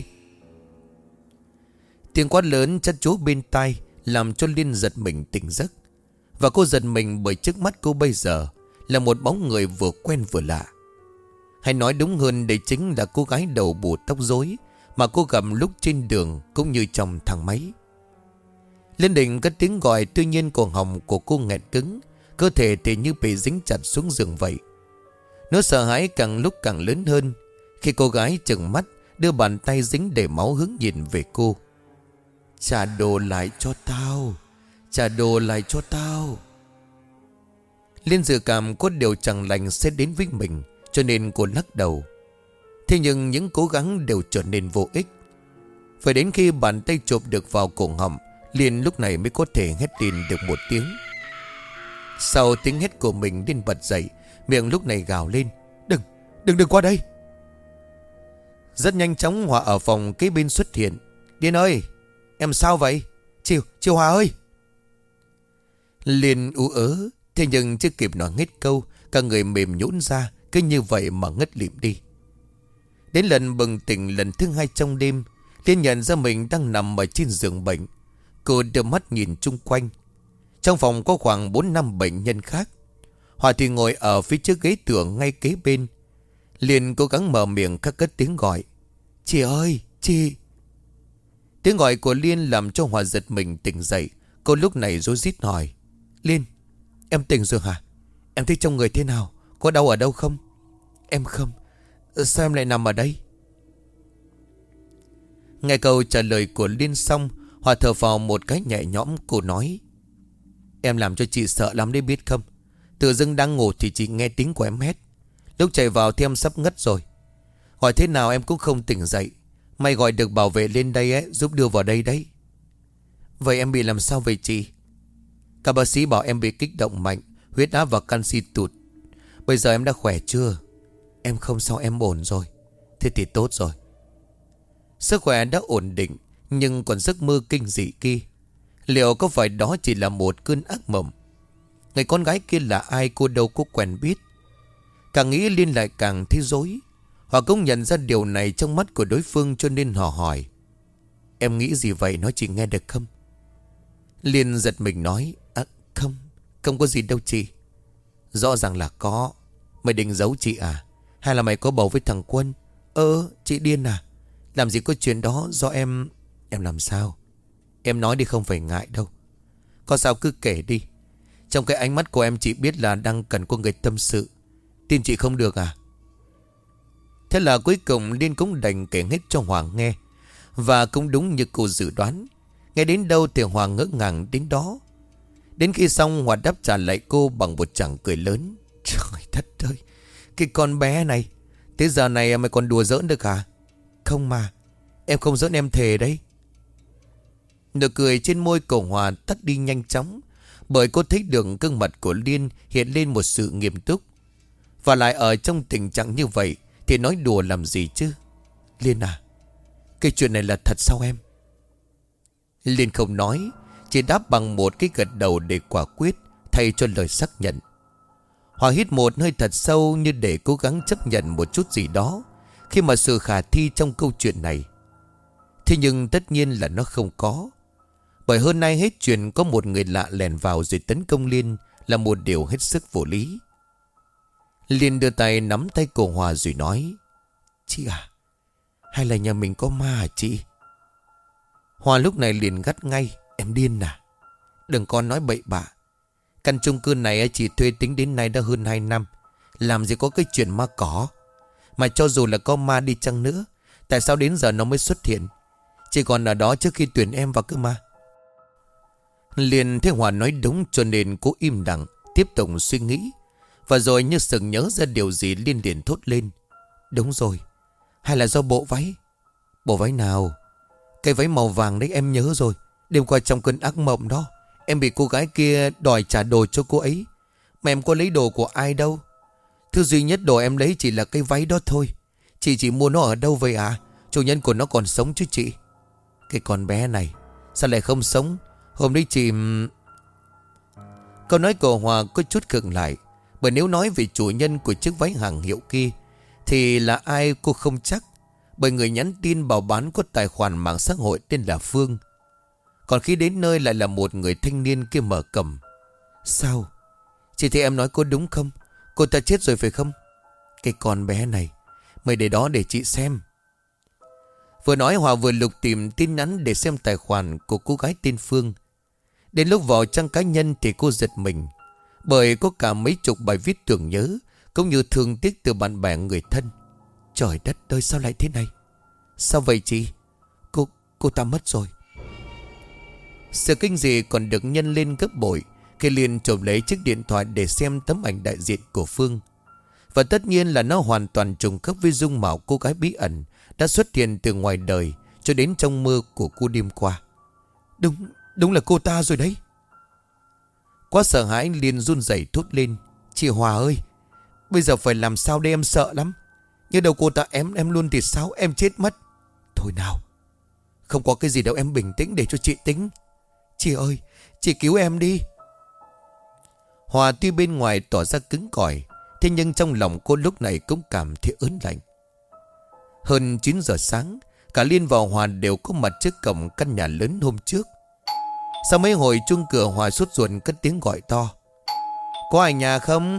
Tiếng quát lớn chát chúa bên tai làm cho Liên giật mình tỉnh giấc. Và cô giật mình bởi trước mắt cô bây giờ là một bóng người vừa quen vừa lạ. Hay nói đúng hơn, đây chính là cô gái đầu bù tóc rối mà cô gặp lúc trên đường cũng như trong thang máy. Liên định cất tiếng gọi, tuy nhiên cổ họng của cô nghẹn cứng, cơ thể thì như bị dính chặt xuống giường vậy. Nó sợ hãi càng lúc càng lớn hơn khi cô gái trừng mắt đưa bàn tay dính đầy máu hướng nhìn về cô. Trả đồ lại cho tao, trả đồ lại cho tao. Liên dự cảm có điều chẳng lành sẽ đến với mình, cho nên cô lắc đầu. Thế nhưng những cố gắng đều trở nên vô ích. Phải đến khi bàn tay chộp được vào cổ họng, Liên lúc này mới có thể hét lên được một tiếng. Sau tiếng hét của mình, Liên bật dậy, miệng lúc này gào lên: Đừng, đừng, đừng qua đây. Rất nhanh chóng Hòa ở phòng kế bên xuất hiện. Liên ơi, em sao vậy? Chị, chị Hòa ơi. Liên ú ớ, thế nhưng chưa kịp nói hết câu, cả người mềm nhũn ra, cứ như vậy mà ngất lịm đi. Đến lần bừng tỉnh lần thứ hai trong đêm, Liên nhận ra mình đang nằm ở trên giường bệnh. Cô đưa mắt nhìn chung quanh. Trong phòng có khoảng bốn năm bệnh nhân khác. Hòa thì ngồi ở phía trước ghế tựa ngay kế bên. Liên cố gắng mở miệng khắc cất tiếng gọi: Chị ơi, chị. Tiếng gọi của Liên làm cho Hòa giật mình tỉnh dậy. Cô lúc này rối rít hỏi: Liên, em tỉnh rồi hả? Em thấy trong người thế nào? Có đau ở đâu không? Em không. Sao em lại nằm ở đây? Nghe câu trả lời của Liên xong, Hòa thở phào một cái nhẹ nhõm. Cô nói: Em làm cho chị sợ lắm đấy biết không? Tự dưng đang ngủ thì chị nghe tiếng của em hét. Lúc chạy vào thì em sắp ngất rồi. Gọi thế nào em cũng không tỉnh dậy. May gọi được bảo vệ lên đây ấy, giúp đưa vào đây đấy. Vậy em bị làm sao vậy chị? Các bác sĩ bảo em bị kích động mạnh, huyết áp và canxi tụt. Bây giờ em đã khỏe chưa? Em không sao, em ổn rồi. Thế thì tốt rồi. Sức khỏe đã ổn định, nhưng còn giấc mơ kinh dị kia, liệu có phải đó chỉ là một cơn ác mộng? Người con gái kia là ai cô đâu có quen biết. Càng nghĩ Liên lại càng thấy rối. Họ cũng nhận ra điều này trong mắt của đối phương, cho nên họ hỏi: Em nghĩ gì vậy, nói chị nghe được không? Liên giật mình nói: À không, không có gì đâu chị. Rõ ràng là có. Mày định giấu chị à? Hay là mày có bầu với thằng Quân? Ơ, chị điên à? Làm gì có chuyện đó, do em... Em làm sao? Em nói đi, không phải ngại đâu. Có sao cứ kể đi. Trong cái ánh mắt của em chị biết là đang cần có người tâm sự. Tin chị không được à? Thế là cuối cùng Liên cũng đành kể hết cho Hoàng nghe. Và cũng đúng như cô dự đoán. Nghe đến đâu thì Hoàng ngỡ ngàng đến đó. Đến khi xong, Hòa đáp trả lại cô bằng một tràng cười lớn. Trời đất ơi, cái con bé này, thế giờ này mày còn đùa giỡn được hả? Không mà, em không giỡn, em thề đấy. Nụ cười trên môi của Hòa tắt đi nhanh chóng, bởi cô thấy được gương mặt của Liên hiện lên một sự nghiêm túc. Và lại ở trong tình trạng như vậy thì nói đùa làm gì chứ? Liên à, cái chuyện này là thật sao em? Liên không nói, chỉ đáp bằng một cái gật đầu để quả quyết, thay cho lời xác nhận. Hòa hít một hơi thật sâu, như để cố gắng chấp nhận một chút gì đó khi mà sự khả thi trong câu chuyện này. Thế nhưng tất nhiên là nó không có. Bởi hơn nay hết chuyện có một người lạ lèn vào rồi tấn công Liên là một điều hết sức vô lý. Liên đưa tay nắm tay cô Hòa rồi nói: Chị à, hay là nhà mình có ma hả chị? Hòa lúc này liền gắt ngay: Em điên à? Đừng có nói bậy bạ. Căn chung cư này chị thuê tính đến nay đã hơn hai năm. Làm gì có cái chuyện ma cỏ. Mà cho dù là có ma đi chăng nữa, tại sao đến giờ nó mới xuất hiện? Chị còn ở đó trước khi tuyển em vào cơ mà. Liền thấy Hòa nói đúng, cho nên cô im lặng tiếp tục suy nghĩ. Và rồi như sực nhớ ra điều gì, Liên liền thốt lên: Đúng rồi, hay là do bộ váy? Bộ váy nào? Cái váy màu vàng đấy, em nhớ rồi. Đêm qua trong cơn ác mộng đó, em bị cô gái kia đòi trả đồ cho cô ấy. Mà em có lấy đồ của ai đâu. Thứ duy nhất đồ em lấy chỉ là cái váy đó thôi. Chị chỉ mua nó ở đâu vậy à? Chủ nhân của nó còn sống chứ chị? Cái con bé này sao lại không sống? Hôm đấy chị... Câu nói của Hòa có chút khựng lại. Bởi nếu nói về chủ nhân của chiếc váy hàng hiệu kia Thì là ai cô không chắc, bởi người nhắn tin bảo bán có tài khoản mạng xã hội tên là Phương. Còn khi đến nơi lại là một người thanh niên kia mở cầm. Sao? Chị thấy em nói có đúng không? Cô ta chết rồi phải không? Cái con bé này, mày để đó để chị xem. Vừa nói Hòa vừa lục tìm tin nhắn để xem tài khoản của cô gái tên Phương. Đến lúc vào trang cá nhân thì cô giật mình, bởi có cả mấy chục bài viết tưởng nhớ cũng như thương tiếc từ bạn bè người thân. Trời đất ơi, sao lại thế này? Sao vậy chị? Cô, cô ta mất rồi. Sự kinh dị còn được nhân lên gấp bội khi Liên chộp lấy chiếc điện thoại để xem tấm ảnh đại diện của Phương. Và tất nhiên là nó hoàn toàn trùng khớp với dung mạo cô gái bí ẩn đã xuất hiện từ ngoài đời cho đến trong mơ của cô đêm qua. Đúng, đúng là cô ta rồi đấy. Quá sợ hãi, Liên run rẩy thốt lên. Chị Hòa ơi, bây giờ phải làm sao đây, em sợ lắm. Như đầu cô ta ém em luôn thì sao, em chết mất. Thôi nào, không có cái gì đâu, em bình tĩnh để cho chị tính. Chị ơi, chị cứu em đi. Hòa tuy bên ngoài tỏ ra cứng cỏi, thế nhưng trong lòng cô lúc này cũng cảm thấy ớn lạnh. Hơn chín giờ sáng, cả Liên và Hòa đều có mặt trước cổng căn nhà lớn hôm trước. Sau mấy hồi chuông cửa, Hòa sốt ruột cất tiếng gọi to. Có ai nhà không?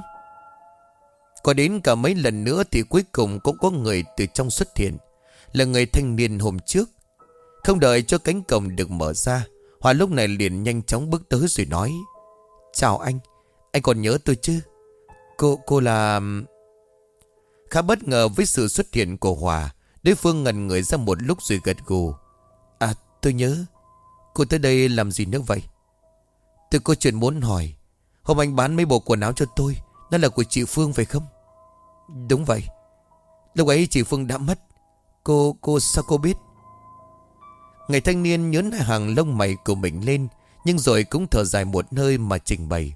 Có đến cả mấy lần nữa thì cuối cùng cũng có người từ trong xuất hiện, là người thanh niên hôm trước. Không đợi cho cánh cổng được mở ra, Hòa lúc này liền nhanh chóng bước tới rồi nói. Chào anh, anh còn nhớ tôi chứ? Cô, cô là... Khá bất ngờ với sự xuất hiện của Hòa, đối phương ngẩn người ra một lúc rồi gật gù. À, tôi nhớ. Cô tới đây làm gì nữa vậy? Tôi có chuyện muốn hỏi. Hôm anh bán mấy bộ quần áo cho tôi, nó là của chị Phương phải không? Đúng vậy. Lúc ấy chị Phương đã mất. Cô, cô sao cô biết? Người thanh niên nhớn hai hàng lông mày của mình lên, nhưng rồi cũng thở dài một hơi mà trình bày.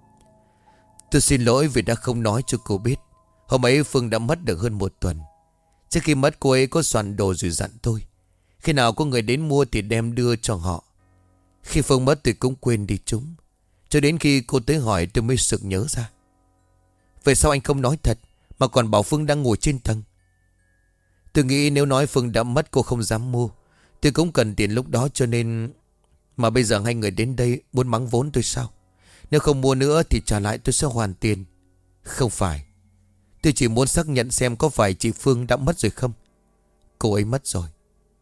Tôi xin lỗi vì đã không nói cho cô biết. Hôm ấy Phương đã mất được hơn một tuần. Trước khi mất cô ấy có soạn đồ rồi dặn tôi, khi nào có người đến mua thì đem đưa cho họ. Khi Phương mất tôi cũng quên đi chúng, cho đến khi cô tới hỏi tôi mới sực nhớ ra. Vậy sao anh không nói thật mà còn bảo Phương đang ngồi trên tầng? Tôi nghĩ nếu nói Phương đã mất cô không dám mua. Tôi cũng cần tiền lúc đó cho nên... Mà bây giờ hai người đến đây muốn mắng vốn tôi sao? Nếu không mua nữa thì trả lại tôi sẽ hoàn tiền. Không phải. Tôi chỉ muốn xác nhận xem có phải chị Phương đã mất rồi không. Cô ấy mất rồi.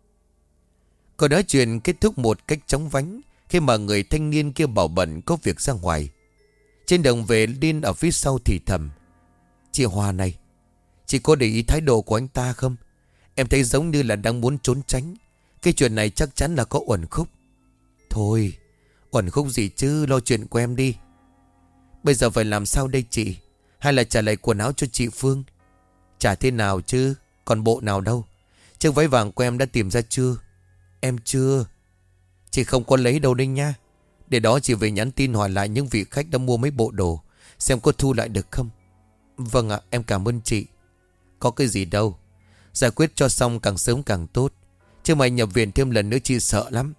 Câu nói chuyện kết thúc một cách chóng vánh khi mà người thanh niên kia bảo bận có việc ra ngoài. Trên đường về, Liên ở phía sau thì thầm. Chị Hòa này, chị có để ý thái độ của anh ta không? Em thấy giống như là đang muốn trốn tránh. Cái chuyện này chắc chắn là có uẩn khúc. Thôi, uẩn khúc gì chứ, lo chuyện của em đi. Bây giờ phải làm sao đây chị? Hay là trả lại quần áo cho chị Phương? Trả thế nào chứ, còn bộ nào đâu. Chiếc váy vàng của em đã tìm ra chưa? Em chưa. Chị không có lấy đâu đấy nha. Để đó chị về nhắn tin hỏi lại những vị khách đã mua mấy bộ đồ, xem có thu lại được không. Vâng ạ, em cảm ơn chị. Có cái gì đâu, giải quyết cho xong càng sớm càng tốt, chứ mày nhập viện thêm lần nữa chị sợ lắm.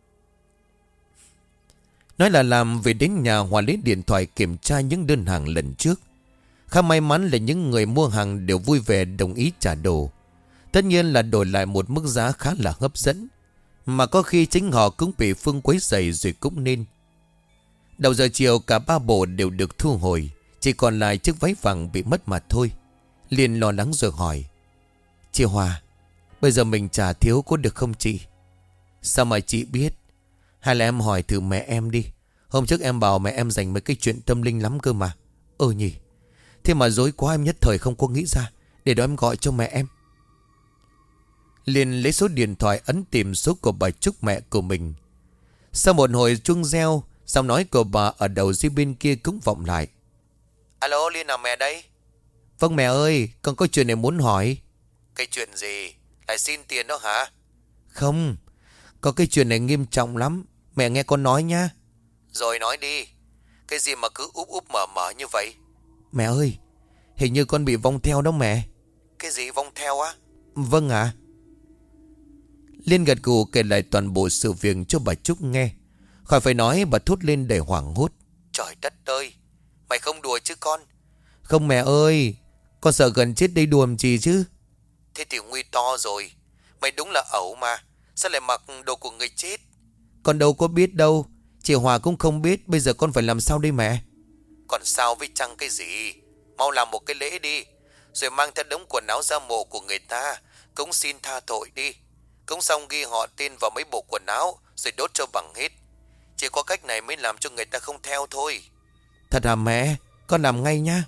Nói là làm, về đến nhà Hòa lấy điện thoại kiểm tra những đơn hàng lần trước. Khá may mắn là những người mua hàng đều vui vẻ đồng ý trả đồ. Tất nhiên là đổi lại một mức giá khá là hấp dẫn, mà có khi chính họ cũng bị Phương quấy rầy rồi cũng nên. Đầu giờ chiều cả ba bộ đều được thu hồi, chỉ còn lại chiếc váy vàng bị mất mà thôi. Liền lo lắng rồi hỏi. Chị Hòa, bây giờ mình trả thiếu có được không chị? Sao mà chị biết? Hay là em hỏi thử mẹ em đi. Hôm trước em bảo mẹ em dành mấy cái chuyện tâm linh lắm cơ mà. Ừ nhỉ. Thế mà dối quá, em nhất thời không có nghĩ ra. Để đó em gọi cho mẹ em. Liền lấy số điện thoại ấn tìm số của bà Trúc, mẹ của mình. Sau một hồi chuông reo, giọng nói của bà ở đầu dây bên kia cũng vọng lại. Alo, Liên à, mẹ đây. Vâng mẹ ơi, con có chuyện này muốn hỏi. Cái chuyện gì? Lại xin tiền đó hả? Không, có cái chuyện này nghiêm trọng lắm. Mẹ nghe con nói nhá. Rồi nói đi. Cái gì mà cứ úp úp mở mở như vậy? Mẹ ơi, hình như con bị vong theo đó mẹ. Cái gì vong theo á? Vâng ạ. Liên gật gù kể lại toàn bộ sự việc cho bà Trúc nghe. Khỏi phải nói, bà thốt lên đầy hoảng hốt. Trời đất ơi, mày không đùa chứ con? Không mẹ ơi, Con sợ gần chết đây đùa làm gì chứ? Thế thì nguy to rồi. Mày đúng là ẩu mà. Sao lại mặc đồ của người chết? Con đâu có biết đâu. Chị Hòa cũng không biết. Bây giờ con phải làm sao đây mẹ? Còn sao với chăng cái gì? Mau làm một cái lễ đi, rồi mang theo đống quần áo ra mộ của người ta, cũng xin tha tội đi. Cũng xong ghi họ tên vào mấy bộ quần áo, rồi đốt cho bằng hết. Chỉ có cách này mới làm cho người ta không theo thôi. Thật hả mẹ? Con làm ngay nha.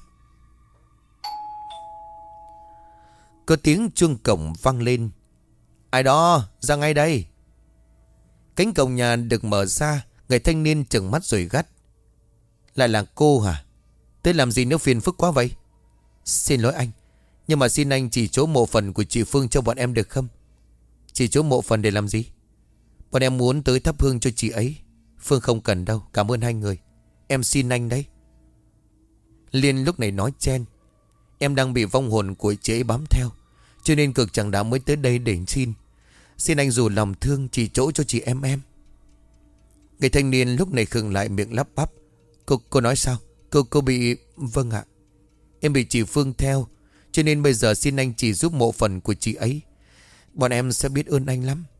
Có tiếng chuông cổng vang lên. Ai đó, ra ngay đây. Cánh cổng nhà được mở ra. Người thanh niên trừng mắt rồi gắt. Lại là cô hả? Thế làm gì nếu phiền phức quá vậy? Xin lỗi anh, nhưng mà xin anh chỉ chỗ mộ phần của chị Phương cho bọn em được không? Chỉ chỗ mộ phần để làm gì? Bọn em muốn tới thắp hương cho chị ấy. Phương không cần đâu, cảm ơn hai người. Em xin anh đấy. Liên lúc này nói chen. Em đang bị vong hồn của chị ấy bám theo, cho nên cực chẳng đã mới tới đây để xin. Xin anh dù lòng thương chỉ chỗ cho chị em em. Người thanh niên lúc này khựng lại, miệng lắp bắp. Cô, cô nói sao? Cô, cô bị... Vâng ạ. Em bị chị Phương theo, cho nên bây giờ xin anh chỉ giúp mộ phần của chị ấy. Bọn em sẽ biết ơn anh lắm.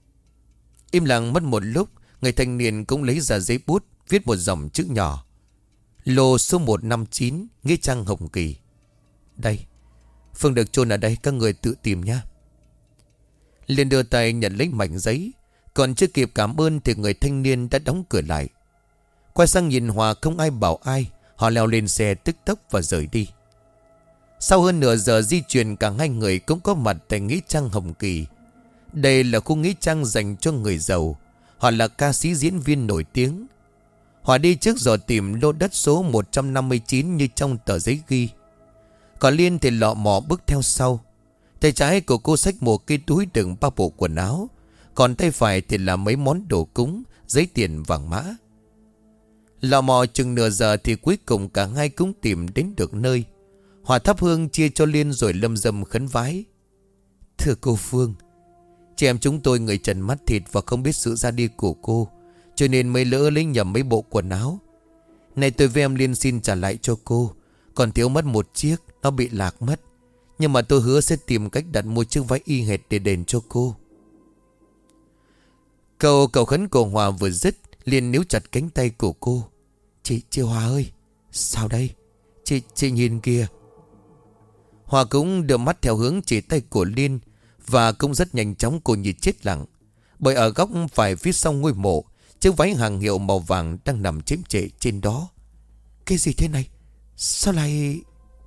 Im lặng mất một lúc. Người thanh niên cũng lấy ra giấy bút, viết một dòng chữ nhỏ. Lô số một năm chín, nghĩa trang Hồng Kỳ. Đây, Phương được chôn ở đây, các người tự tìm nhé. Liên đưa tay nhận lấy mảnh giấy. Còn chưa kịp cảm ơn thì người thanh niên đã đóng cửa lại. Quay sang nhìn Hòa không ai bảo ai. Họ leo lên xe tức tốc và rời đi. Sau hơn nửa giờ di chuyển, cả hai người cũng có mặt tại nghĩa trang Hồng Kỳ. Đây là khu nghĩa trang dành cho người giàu. Họ là ca sĩ diễn viên nổi tiếng. Họ đi trước rồi tìm lô đất số một trăm năm mươi chín như trong tờ giấy ghi. Còn Liên thì lọ mọ bước theo sau. Tay trái của cô xách một cái túi đựng ba bộ quần áo. Còn tay phải thì là mấy món đồ cúng, giấy tiền vàng mã. Lò mò chừng nửa giờ thì cuối cùng cả hai cũng tìm đến được nơi. Hòa thắp hương chia cho Liên rồi lâm dâm khấn vái. Thưa cô Phương, chị em chúng tôi người trần mắt thịt và không biết sự ra đi của cô, cho nên mới lỡ lấy nhầm mấy bộ quần áo. Này tôi với em Liên xin trả lại cho cô. Còn thiếu mất một chiếc, nó bị lạc mất. Nhưng mà tôi hứa sẽ tìm cách đặt mua chiếc váy y hệt để đền cho cô. Câu cầu khấn của Hòa vừa dứt, Liên níu chặt cánh tay của cô. Chị, chị Hòa ơi, sao đây? Chị, chị nhìn kìa. Hòa cũng đưa mắt theo hướng chỉ tay của Liên. Và cũng rất nhanh chóng cô nhìn chết lặng. Bởi ở góc phải phía sau ngôi mộ, chiếc váy hàng hiệu màu vàng đang nằm chiếm trệ trên đó. Cái gì thế này? Sao lại...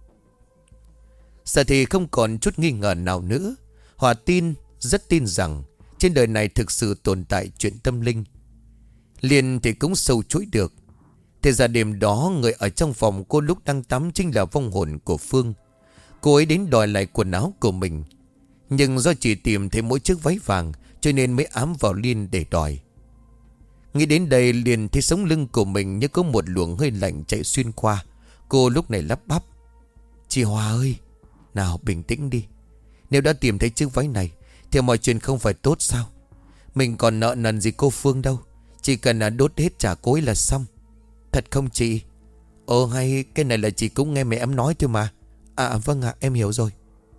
Giờ thì không còn chút nghi ngờ nào nữa. Hòa tin, rất tin rằng trên đời này thực sự tồn tại chuyện tâm linh. Liên thì cũng sâu chuỗi được. Thế ra đêm đó, người ở trong phòng cô lúc đang tắm chính là vong hồn của Phương. Cô ấy đến đòi lại quần áo của mình. Nhưng do chỉ tìm thấy mỗi chiếc váy vàng, cho nên mới ám vào Liên để đòi. Nghĩ đến đây, Liên thấy sống lưng của mình như có một luồng hơi lạnh chạy xuyên qua. Cô lúc này lắp bắp. Chị Hòa ơi, nào bình tĩnh đi. Nếu đã tìm thấy chiếc váy này thì mọi chuyện không phải tốt sao? Mình còn nợ nần gì cô Phương đâu. Chỉ cần là đốt hết trả cô ấy là xong. Thật không chị? Ồ hay cái này là chị cũng nghe mẹ em nói thôi mà. À vâng ạ, em hiểu rồi.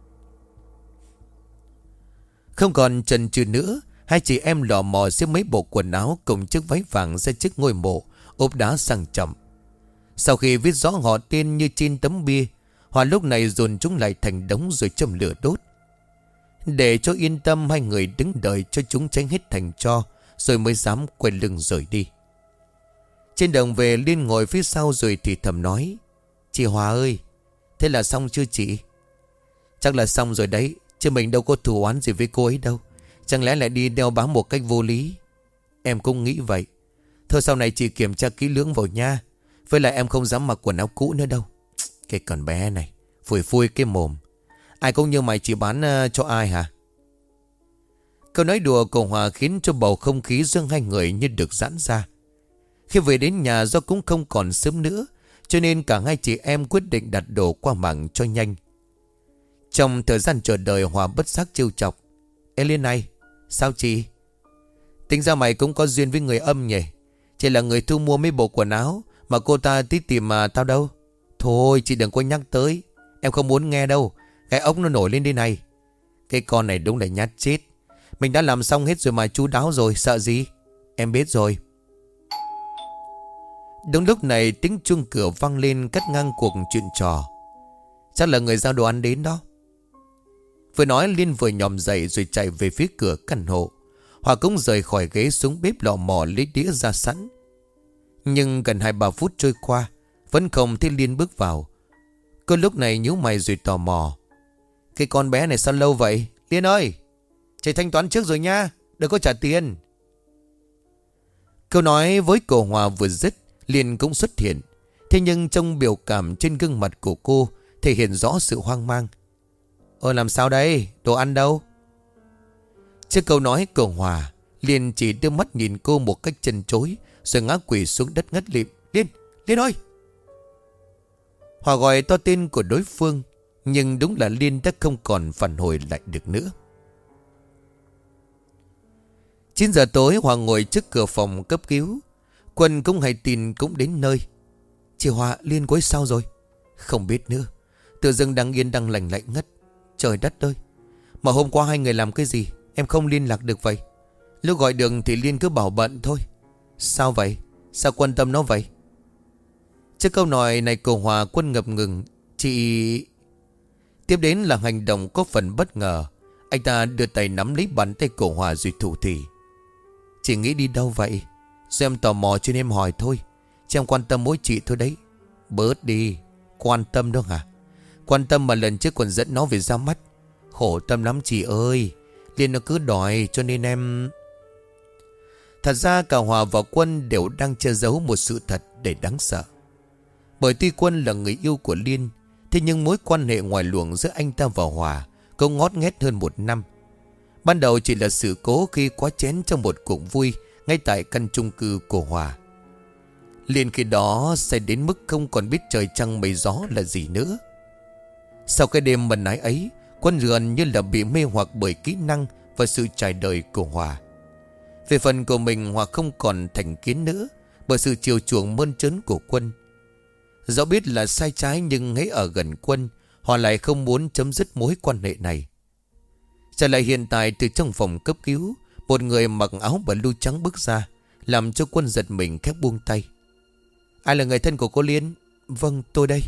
Không còn chần chừ nữa, hai chị em lò mò xếp mấy bộ quần áo cùng chiếc váy vàng ra trước ngôi mộ, ốp đá sang trọng. Sau khi viết rõ họ tên như trên tấm bia, Hòa lúc này dồn chúng lại thành đống rồi châm lửa đốt. Để cho yên tâm, hai người đứng đợi cho chúng cháy hết thành tro, rồi mới dám quay lưng rời đi. Trên đường về, Liên ngồi phía sau rồi thì thầm nói. Chị Hòa ơi, thế là xong chưa chị? Chắc là xong rồi đấy, chứ mình đâu có thù oán gì với cô ấy đâu. Chẳng lẽ lại đi đeo bám một cách vô lý? Em cũng nghĩ vậy. Thôi sau này chị kiểm tra kỹ lưỡng vào nha. Với lại em không dám mặc quần áo cũ nữa đâu. Cái con bé này, phủi phui cái mồm. Ai cũng như mày chỉ bán uh, cho ai hả? Câu nói đùa của Hòa khiến cho bầu không khí giữa hai người như được giãn ra. Khi về đến nhà, do cũng không còn sớm nữa, cho nên cả hai chị em quyết định đặt đồ qua mạng cho nhanh. Trong thời gian chờ đợi, Hòa bất giác trêu chọc. Ê Liên này, sao chị? Tính ra mày cũng có duyên với người âm nhỉ. Chỉ là người thu mua mấy bộ quần áo mà cô ta tí tìm mà tao đâu. Thôi chị đừng có nhắc tới. Em không muốn nghe đâu. Cái ốc nó nổi lên đây này. Cái con này đúng là nhát chết. Mình đã làm xong hết rồi mà, chu đáo rồi, sợ gì. Em biết rồi. Đúng lúc này tiếng chuông cửa vang lên cắt ngang cuộc chuyện trò. Chắc là người giao đồ ăn đến đó. Vừa nói Liên vừa nhòm dậy rồi chạy về phía cửa căn hộ. Hòa cũng rời khỏi ghế xuống bếp lò mò lấy đĩa ra sẵn. Nhưng gần hai ba phút trôi qua vẫn không thấy Liên bước vào. Cô lúc này nhíu mày rồi tò mò. Cái con bé này sao lâu vậy? Liên ơi, chị thanh toán trước rồi nha, đừng có trả tiền. Câu nói với cô Hòa vừa dứt, Liên cũng xuất hiện. Thế nhưng trong biểu cảm trên gương mặt của cô thể hiện rõ sự hoang mang. Ôi làm sao đây? Đồ ăn đâu? Trước câu nói của Hòa, Liên chỉ đưa mắt nhìn cô một cách chân chối, rồi ngã quỵ xuống đất ngất lịm. Liên, Liên ơi! Hòa gọi to tên của đối phương, nhưng đúng là Liên đã không còn phản hồi lại được nữa. chín giờ tối Hòa ngồi trước cửa phòng cấp cứu. Quân cũng hay tin cũng đến nơi. Chị Hòa, Liên cô ấy sao rồi? Không biết nữa. Tự dưng đang yên đang lành lạnh ngất. Trời đất ơi, mà hôm qua hai người làm cái gì em không liên lạc được vậy? Lúc gọi đường thì Liên cứ bảo bận thôi. Sao vậy? Sao quan tâm nó vậy? Trước câu nói này của Hòa, Quân ngập ngừng. Chị... Tiếp đến là hành động có phần bất ngờ. Anh ta đưa tay nắm lấy bàn tay của Hòa rồi thủ thỉ. Chị nghĩ đi đâu vậy? Do em tò mò cho nên em hỏi thôi. Chị em quan tâm mỗi chị thôi đấy. Bớt đi. Quan tâm đâu hả? Quan tâm mà lần trước còn dẫn nó về ra mắt. Khổ tâm lắm chị ơi. Liên nó cứ đòi cho nên em... Thật ra cả Hòa và Quân đều đang che giấu một sự thật để đáng sợ. Bởi tuy Quân là người yêu của Liên, thế nhưng mối quan hệ ngoài luồng giữa anh ta và Hòa cũng ngót nghét hơn một năm. Ban đầu chỉ là sự cố khi quá chén trong một cuộc vui ngay tại căn chung cư của Hòa. Liên khi đó say đến mức không còn biết trời trăng mây gió là gì nữa. Sau cái đêm mần ái ấy, Quân gần như là bị mê hoặc bởi kỹ năng và sự trải đời của Hòa. Về phần của mình, Hòa không còn thành kiến nữa bởi sự chiều chuộng mơn trớn của Quân. Dẫu biết là sai trái nhưng hãy ở gần Quân, Hòa lại không muốn chấm dứt mối quan hệ này. Trở lại hiện tại, từ trong phòng cấp cứu, một người mặc áo blue trắng bước ra, làm cho Quân giật mình khép buông tay. Ai là người thân của cô Liên? Vâng, tôi đây.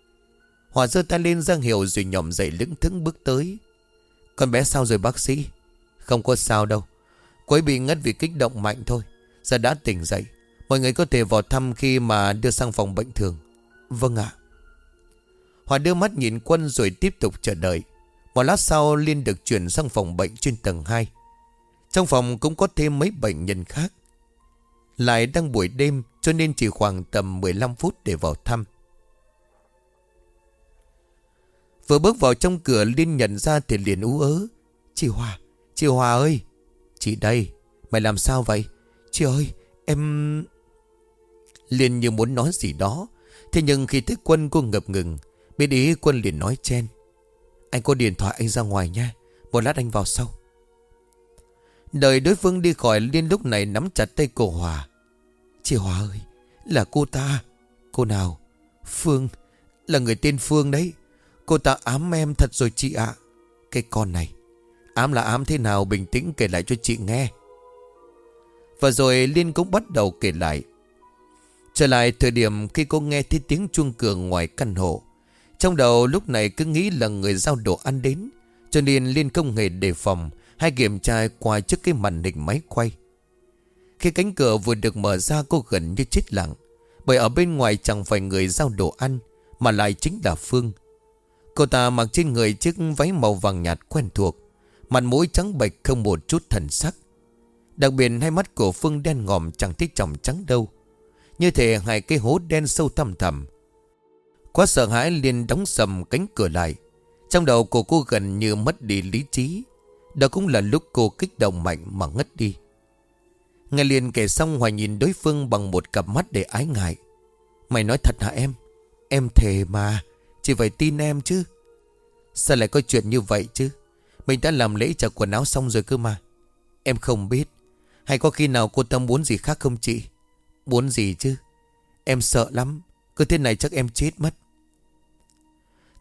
Hòa giơ tay lên ra hiệu rồi nhòm dậy lững thững bước tới. Con bé sao rồi bác sĩ? Không có sao đâu, cô ấy bị ngất vì kích động mạnh thôi. Giờ đã tỉnh dậy. Mọi người có thể vào thăm khi mà đưa sang phòng bệnh thường. Vâng ạ. Hòa đưa mắt nhìn Quân rồi tiếp tục chờ đợi. Một lát sau Liên được chuyển sang phòng bệnh trên tầng hai. Trong phòng cũng có thêm mấy bệnh nhân khác. Lại đang buổi đêm cho nên chỉ khoảng tầm mười lăm phút để vào thăm. Vừa bước vào trong cửa, Liên nhận ra thì liền ú ớ. Chị Hòa, chị Hòa ơi. Chị đây, mày làm sao vậy? Chị ơi, em... Liên như muốn nói gì đó. Thế nhưng khi thấy Quân, cô ngập ngừng. Biết ý, Quân liền nói chen. Anh có điện thoại, anh ra ngoài nha, một lát anh vào sau. Đợi đối phương đi khỏi, Liên lúc này nắm chặt tay cô Hòa. Chị Hòa ơi, là cô ta. Cô nào? Phương, là người tên Phương đấy. Cô ta ám em thật rồi chị ạ. Cái con này, ám là ám thế nào, bình tĩnh kể lại cho chị nghe. Và rồi Liên cũng bắt đầu kể lại. Trở lại thời điểm khi cô nghe thấy tiếng chuông cửa ngoài căn hộ. Trong đầu lúc này cứ nghĩ là người giao đồ ăn đến, cho nên Liên không hề đề phòng hay kiểm tra qua trước cái màn hình máy quay. Khi cánh cửa vừa được mở ra, cô gần như chết lặng. Bởi ở bên ngoài chẳng phải người giao đồ ăn, mà lại chính là Phương. Cô ta mặc trên người chiếc váy màu vàng nhạt quen thuộc, mặt mũi trắng bệch không một chút thần sắc. Đặc biệt hai mắt của Phương đen ngòm chẳng thấy tròng trắng đâu, như thể hai cái hố đen sâu thẳm thẳm. Quá sợ hãi, Liên đóng sầm cánh cửa lại. Trong đầu của cô gần như mất đi lý trí. Đó cũng là lúc cô kích động mạnh mà ngất đi. Nghe Liên kể xong, Hoài nhìn đối phương bằng một cặp mắt để ái ngại. Mày nói thật hả em? Em thề mà, chị phải tin em chứ. Sao lại có chuyện như vậy chứ? Mình đã làm lễ trả quần áo xong rồi cơ mà. Em không biết. Hay có khi nào cô ta muốn gì khác không chị? Muốn gì chứ? Em sợ lắm. Cứ thế này chắc em chết mất.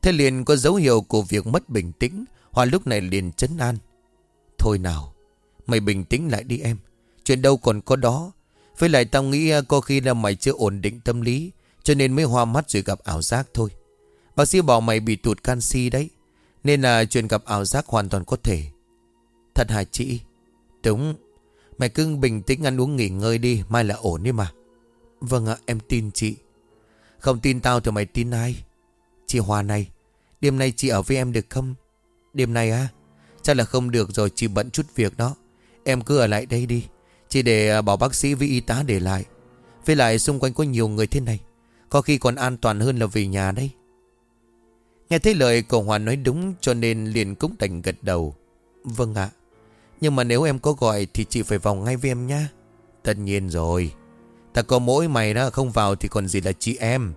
Thế liền có dấu hiệu của việc mất bình tĩnh. Hòa lúc này liền trấn an. Thôi nào, mày bình tĩnh lại đi em. Chuyện đâu còn có đó. Với lại tao nghĩ có khi là mày chưa ổn định tâm lý, cho nên mới hoa mắt rồi gặp ảo giác thôi. Bác sĩ bảo mày bị tụt canxi đấy, nên là chuyện gặp ảo giác hoàn toàn có thể. Thật hả chị? Đúng. Mày cứ bình tĩnh ăn uống nghỉ ngơi đi, mai là ổn đi mà. Vâng ạ, em tin chị. Không tin tao thì mày tin ai? Chị Hòa này, đêm nay chị ở với em được không? Đêm nay á? Chắc là không được rồi, chị bận chút việc đó. Em cứ ở lại đây đi. Chị để bảo bác sĩ với y tá để lại. Với lại xung quanh có nhiều người thế này, có khi còn an toàn hơn là về nhà đây. Nghe thấy lời cậu Hòa nói đúng, cho nên liền cũng đành gật đầu. Vâng ạ. Nhưng mà nếu em có gọi thì chị phải vào ngay với em nha. Tất nhiên rồi. Ta có mỗi mày đó, không vào thì còn gì là chị em.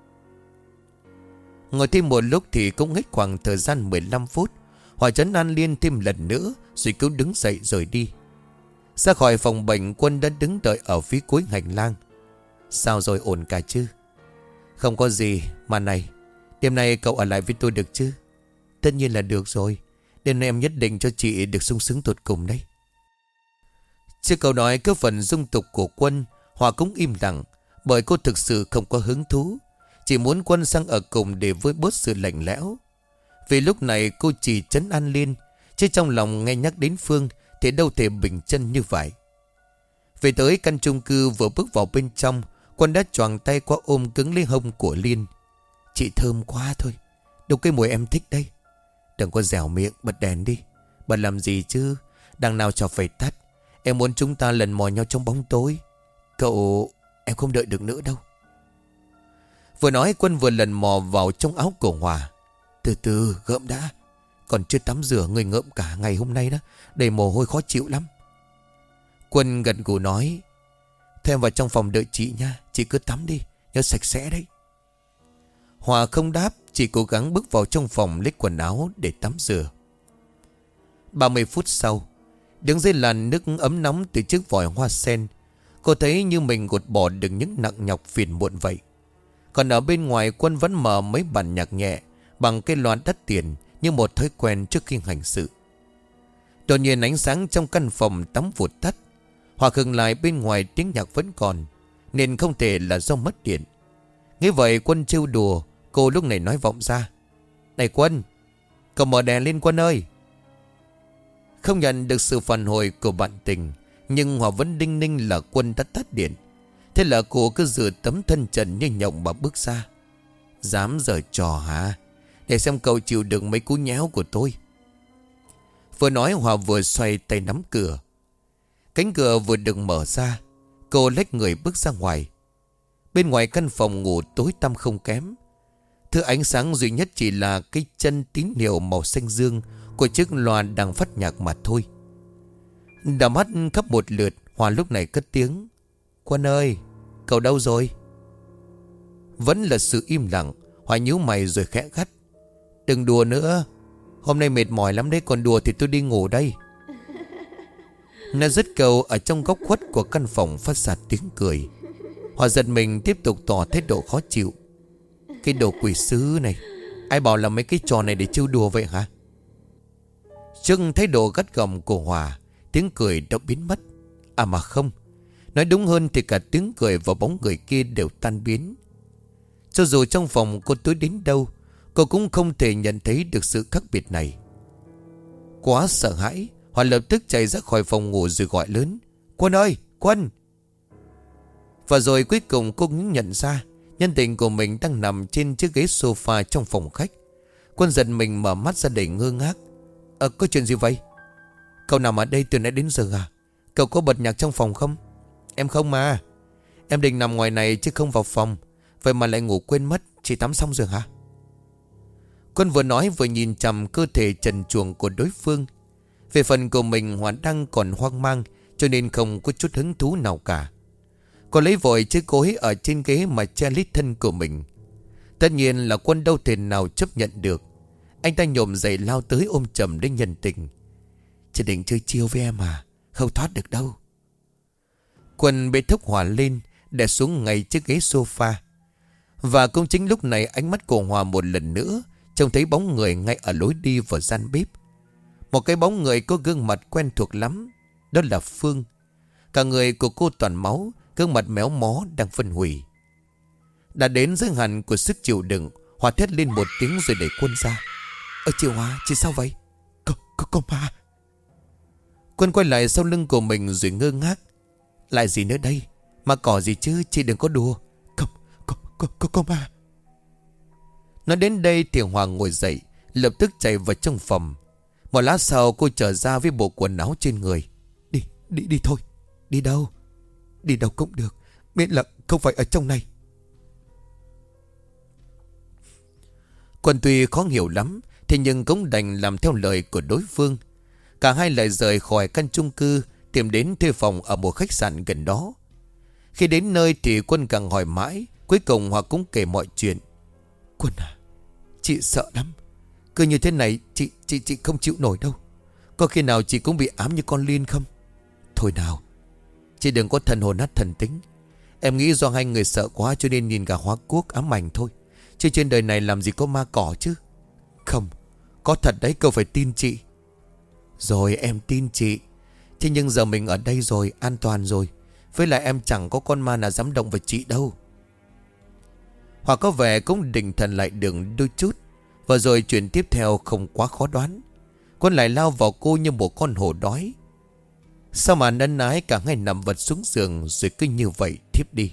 Ngồi thêm một lúc thì cũng hết khoảng thời gian mười lăm phút. Hòa trấn an Liên thêm lần nữa rồi cứ đứng dậy rời đi. Ra khỏi phòng bệnh, Quân đã đứng đợi ở phía cuối hành lang. Sao rồi, ổn cả chứ? Không có gì. Mà này, đêm nay cậu ở lại với tôi được chứ? Tất nhiên là được rồi. Đêm nay em nhất định cho chị được sung sướng tột cùng đấy. Trước câu nói cứ phần dung tục của Quân, Hòa cũng im lặng, bởi cô thực sự không có hứng thú. Chỉ muốn Quân sang ở cùng để vơi bớt sự lạnh lẽo. Vì lúc này cô chỉ trấn an Liên, chứ trong lòng nghe nhắc đến Phương thì đâu thể bình chân như vậy. Về tới căn chung cư, vừa bước vào bên trong, Quân đã choàng tay qua ôm cứng lấy hông của Liên. Chị thơm quá thôi, đâu cái mùi em thích đây. Đừng có dẻo miệng, bật đèn đi. Bật làm gì chứ, đằng nào cho phải tắt. Em muốn chúng ta lần mò nhau trong bóng tối. Cậu, em không đợi được nữa đâu. Vừa nói, Quân vừa lần mò vào trong áo của Hòa. Từ từ, gợm đã. Còn chưa tắm rửa, người ngợm cả ngày hôm nay đó, đầy mồ hôi khó chịu lắm. Quân gật gù nói. Thôi em vào trong phòng đợi chị nha. Chị cứ tắm đi, nhớ sạch sẽ đấy. Hòa không đáp, chỉ cố gắng bước vào trong phòng lấy quần áo để tắm rửa. Ba mươi phút sau, đứng dưới làn nước ấm nóng từ chiếc vòi hoa sen, cô thấy như mình gột bỏ được những nặng nhọc phiền muộn vậy. Còn ở bên ngoài, Quân vẫn mở mấy bản nhạc nhẹ bằng cây loa đắt tiền như một thói quen trước khi hành sự. Đột nhiên ánh sáng trong căn phòng tắm vụt tắt. Hòa khựng lại, bên ngoài tiếng nhạc vẫn còn, nên không thể là do mất điện. Nghe vậy, Quân trêu đùa. Cô lúc này nói vọng ra. Này Quân, cậu mở đèn lên Quân ơi. Không nhận được sự phản hồi của bạn tình, nhưng Hòa vẫn đinh ninh là Quân đã tắt điện. Thế là cô cứ rửa tấm thân trần như nhộng mà bước ra. Dám giở trò hả? Để xem cậu chịu được mấy cú nhéo của tôi. Vừa nói, Hòa vừa xoay tay nắm cửa. Cánh cửa vừa được mở ra, cô lách người bước ra ngoài. Bên ngoài căn phòng ngủ tối tăm không kém. Thứ ánh sáng duy nhất chỉ là cái chân tín hiệu màu xanh dương của chiếc loa đang phát nhạc mà thôi. Đảo mắt khắp một lượt, Hòa lúc này cất tiếng. Quân ơi, cậu đâu rồi? Vẫn là sự im lặng. Hòa nhíu mày rồi khẽ gắt. Đừng đùa nữa, hôm nay mệt mỏi lắm đấy, còn đùa thì tôi đi ngủ đây. Nó dứt câu, ở trong góc khuất của căn phòng phát ra tiếng cười. Hòa giật mình tiếp tục tỏ thái độ khó chịu. Cái đồ quỷ sứ này, ai bảo là mấy cái trò này để trêu đùa vậy hả? Trước thái độ gắt gỏng của Hòa, tiếng cười đã biến mất. À mà không, nói đúng hơn thì cả tiếng cười và bóng người kia đều tan biến. Cho dù trong phòng cô tối đến đâu, cô cũng không thể nhận thấy được sự khác biệt này. Quá sợ hãi, Hòa lập tức chạy ra khỏi phòng ngủ rồi gọi lớn. Quân ơi, Quân! Và rồi cuối cùng cô cũng nhận ra nhân tình của mình đang nằm trên chiếc ghế sofa trong phòng khách. Quân giật mình mở mắt ra đầy ngơ ngác. Ờ, có chuyện gì vậy? Cậu nằm ở đây từ nãy đến giờ à? Cậu có bật nhạc trong phòng không? Em không mà. Em định nằm ngoài này chứ không vào phòng. Vậy mà lại ngủ quên mất. Chị tắm xong rồi hả? Quân vừa nói vừa nhìn chằm cơ thể trần truồng của đối phương. Về phần của mình, Hòa đang còn hoang mang, cho nên không có chút hứng thú nào cả. Cô lấy vội chiếc gối ở trên ghế mà che lít thân của mình. Tất nhiên là Quân đâu thể nào chấp nhận được. Anh ta nhổm dậy lao tới ôm chầm đến nhân tình. Chị định chơi chiêu với em à? Không thoát được đâu. Quân bế thốc Hòa lên, đè xuống ngay chiếc ghế sofa. Và cũng chính lúc này, ánh mắt của Hòa một lần nữa trông thấy bóng người ngay ở lối đi vào gian bếp. Một cái bóng người có gương mặt quen thuộc lắm. Đó là Phương. Cả người của cô toàn máu, gương mặt méo mó đang phân hủy. Đã đến giới hạn của sức chịu đựng, Hòa thét lên một tiếng rồi đẩy Quân ra. Ơ chị Hòa, chị sao vậy? Có, có, có ma. Quân quay lại sau lưng của mình rồi ngơ ngác. Lại gì nữa đây? Ma cỏ gì chứ, chị đừng có đùa. Không, có, có, có, có ma. Nói đến đây thì Hòa ngồi dậy, lập tức chạy vào trong phòng. Một lát sau cô trở ra với bộ quần áo trên người. Đi, đi, đi thôi. Đi đâu? Đi đâu cũng được, miễn là không phải ở trong này. Quân tuy khó hiểu lắm, thế nhưng cũng đành làm theo lời của đối phương. Cả hai lại rời khỏi căn chung cư, tìm đến thuê phòng ở một khách sạn gần đó. Khi đến nơi thì Quân càng hỏi mãi, cuối cùng Hòa cũng kể mọi chuyện. Quân à, chị sợ lắm. Cứ như thế này chị chị chị không chịu nổi đâu. Có khi nào chị cũng bị ám như con Liên không? Thôi nào, chị đừng có thần hồn nát thần tính. Em nghĩ do hai người sợ quá cho nên nhìn gà hóa cuốc ám ảnh thôi. Chứ trên đời này làm gì có ma cỏ chứ. Không, có thật đấy, cậu phải tin chị. Rồi em tin chị. Thế nhưng giờ mình ở đây rồi, an toàn rồi. Với lại em chẳng có con ma nào dám động vào chị đâu. Hoặc có vẻ cũng định thần lại đường đôi chút. Và rồi chuyện tiếp theo không quá khó đoán. Quân lại lao vào cô như một con hổ đói. Sao mà ân ái cả ngày nằm vật xuống giường rồi cứ như vậy thiếp đi.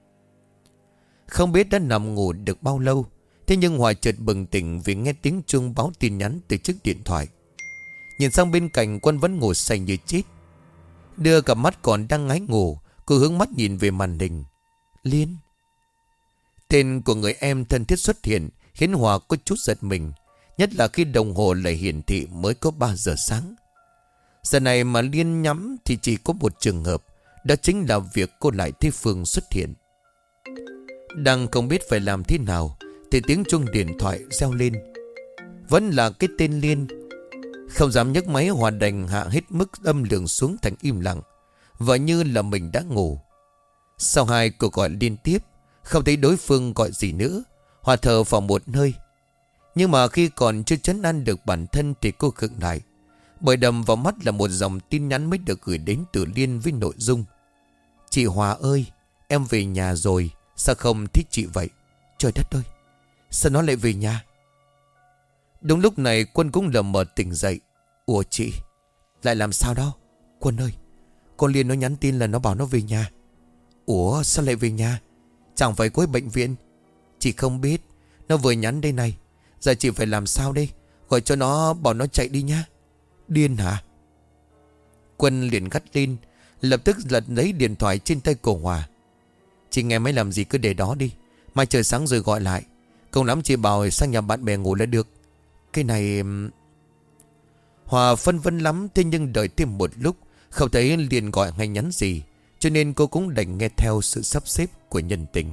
Không biết đã nằm ngủ được bao lâu. Thế nhưng Hòa chợt bừng tỉnh vì nghe tiếng chuông báo tin nhắn từ chiếc điện thoại. Nhìn sang bên cạnh, Quân vẫn ngủ say như chết. Đưa cả mắt còn đang ngái ngủ, cô hướng mắt nhìn về màn hình. Liên. Tên của người em thân thiết xuất hiện khiến Hòa có chút giật mình. Nhất là khi đồng hồ lại hiển thị mới có ba giờ sáng. Giờ này mà Liên nhắm thì chỉ có một trường hợp. Đó chính là việc cô lại thấy Phương xuất hiện. Đang không biết phải làm thế nào thì tiếng chuông điện thoại reo lên. Vẫn là cái tên Liên. Không dám nhấc máy, Hòa đành hạ hết mức âm lượng xuống thành im lặng, và như là mình đã ngủ. Sau hai cuộc gọi liên tiếp, không thấy đối phương gọi gì nữa, Hòa thở vào một hơi. Nhưng mà khi còn chưa trấn an được bản thân thì cô khựng lại. Bởi đầm vào mắt là một dòng tin nhắn mới được gửi đến từ Liên với nội dung: Chị Hòa ơi, em về nhà rồi. Sao không thích chị vậy? Trời đất ơi, sao nó lại về nhà? Đúng lúc này Quân cũng lờ mờ tỉnh dậy. Ủa chị, lại làm sao đó? Quân ơi, con Liên nó nhắn tin là nó bảo nó về nhà. Ủa sao lại về nhà? Chẳng phải có bệnh viện? Chị không biết, nó vừa nhắn đây này. Giờ chị phải làm sao đây? Gọi cho nó bảo nó chạy đi nha. Điên hả? Quân liền gắt lên, lập tức lật lấy điện thoại trên tay của Hòa. Chị nghe máy làm gì cứ để đó đi, mai trời sáng rồi gọi lại. Không lắm chị bảo sang nhà bạn bè ngủ là được. Cái này... Hòa phân vân lắm. Thế nhưng đợi thêm một lúc không thấy Liên gọi hay nhắn gì, cho nên cô cũng đành nghe theo sự sắp xếp của nhân tình.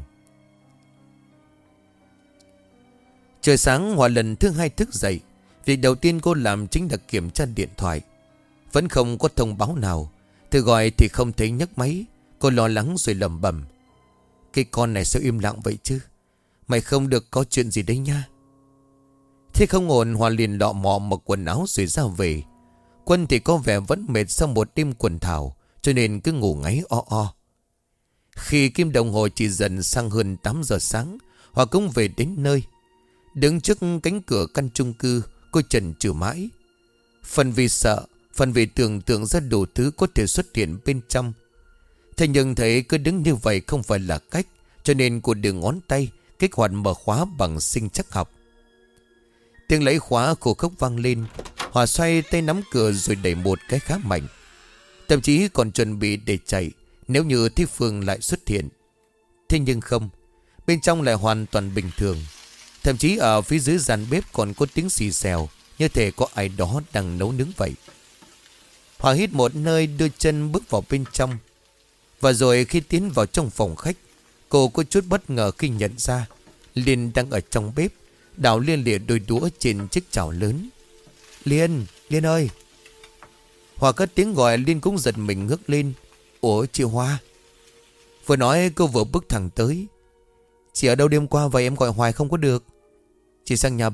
Trời sáng, Hòa lần thứ hai thức dậy. Việc đầu tiên cô làm chính là kiểm tra điện thoại. Vẫn không có thông báo nào. Thử gọi thì không thấy nhấc máy. Cô lo lắng rồi lẩm bẩm: Cái con này sao im lặng vậy chứ? Mày không được có chuyện gì đấy nha. Thế không ổn, Hòa liền lọ mọ mặc quần áo rồi ra về. Quân thì có vẻ vẫn mệt sau một đêm quần thảo, cho nên cứ ngủ ngáy o o. Khi kim đồng hồ chỉ dần sang hơn tám giờ sáng, Hòa cũng về đến nơi. Đứng trước cánh cửa căn chung cư, cô chần chừ mãi. Phần vì sợ, phần vì tưởng tượng ra đủ thứ có thể xuất hiện bên trong. Thế nhưng thấy cứ đứng như vậy không phải là cách, cho nên cô đưa ngón tay kích hoạt mở khóa bằng sinh trắc học. Tiếng lấy khóa khô khốc vang lên. Hòa xoay tay nắm cửa rồi đẩy một cái khá mạnh. Thậm chí còn chuẩn bị để chạy nếu như thấy Phương lại xuất hiện. Thế nhưng không, bên trong lại hoàn toàn bình thường. Thậm chí ở phía dưới gian bếp còn có tiếng xì xèo, như thể có ai đó đang nấu nướng vậy. Hòa hít một hơi, đưa chân bước vào bên trong. Và rồi khi tiến vào trong phòng khách, cô có chút bất ngờ khi nhận ra Liên đang ở trong bếp, đảo liên lịa đôi đũa trên chiếc chảo lớn. Liên, Liên ơi. Hòa cất tiếng gọi, Liên cũng giật mình ngước lên. Ủa chị Hoa? Vừa nói cô vừa bước thẳng tới. Chị ở đâu đêm qua vậy, em gọi hoài không có được. Chị sang nhà bạn,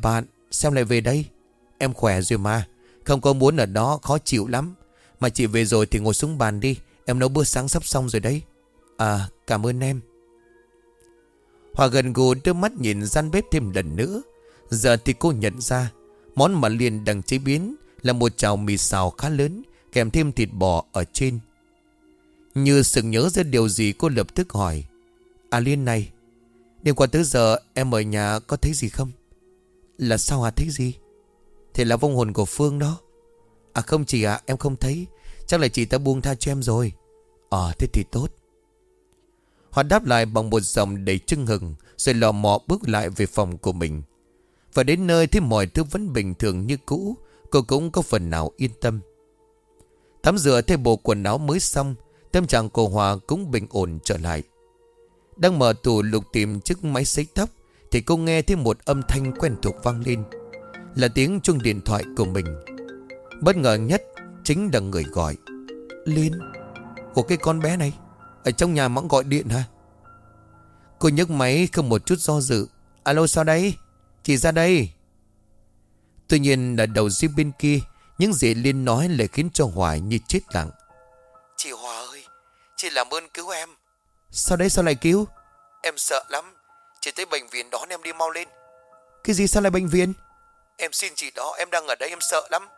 Sao lại về đây? Em khỏe rồi mà. Không có muốn ở đó khó chịu lắm. Mà chị về rồi thì ngồi xuống bàn đi. Em nấu bữa sáng sắp xong rồi đấy. À, cảm ơn em. Hòa gần gù đưa mắt nhìn gian bếp thêm lần nữa. Giờ thì cô nhận ra món mà Liên đang chế biến là một chảo mì xào khá lớn, kèm thêm thịt bò ở trên. Như sực nhớ ra điều gì, cô lập tức hỏi: À Liên này, đêm qua tới giờ em ở nhà có thấy gì không? Là sao hả? Thấy gì? Thì là vong hồn của Phương đó. À không chị ạ, em không thấy. Chắc là chị ta buông tha cho em rồi. Ờ thế thì tốt. Họ đáp lại bằng một giọng đầy chưng hừng, rồi lò mò bước lại về phòng của mình. Và đến nơi thấy mọi thứ vẫn bình thường như cũ, cô cũng có phần nào yên tâm. Tắm rửa thay bộ quần áo mới xong, tâm trạng cô Hòa cũng bình ổn trở lại. Đang mở tủ lục tìm chiếc máy sấy tóc thì cô nghe thấy một âm thanh quen thuộc vang lên. Là tiếng chuông điện thoại của mình. Bất ngờ nhất chính là người gọi. Liên, của cái con bé này ở trong nhà mắng gọi điện hả? Cô nhấc máy không một chút do dự. Alo, sao đây? Chị ra đây. Tuy nhiên là đầu dây bên kia, những gì Liên nói lại khiến cho Hòa như chết lặng. Chị Hòa ơi, chị làm ơn cứu em. Sao đấy, sao lại cứu? Em sợ lắm. Chị tới bệnh viện đón em đi mau lên. Cái gì, sao lại bệnh viện? Em xin chị đó, em đang ở đây, em sợ lắm.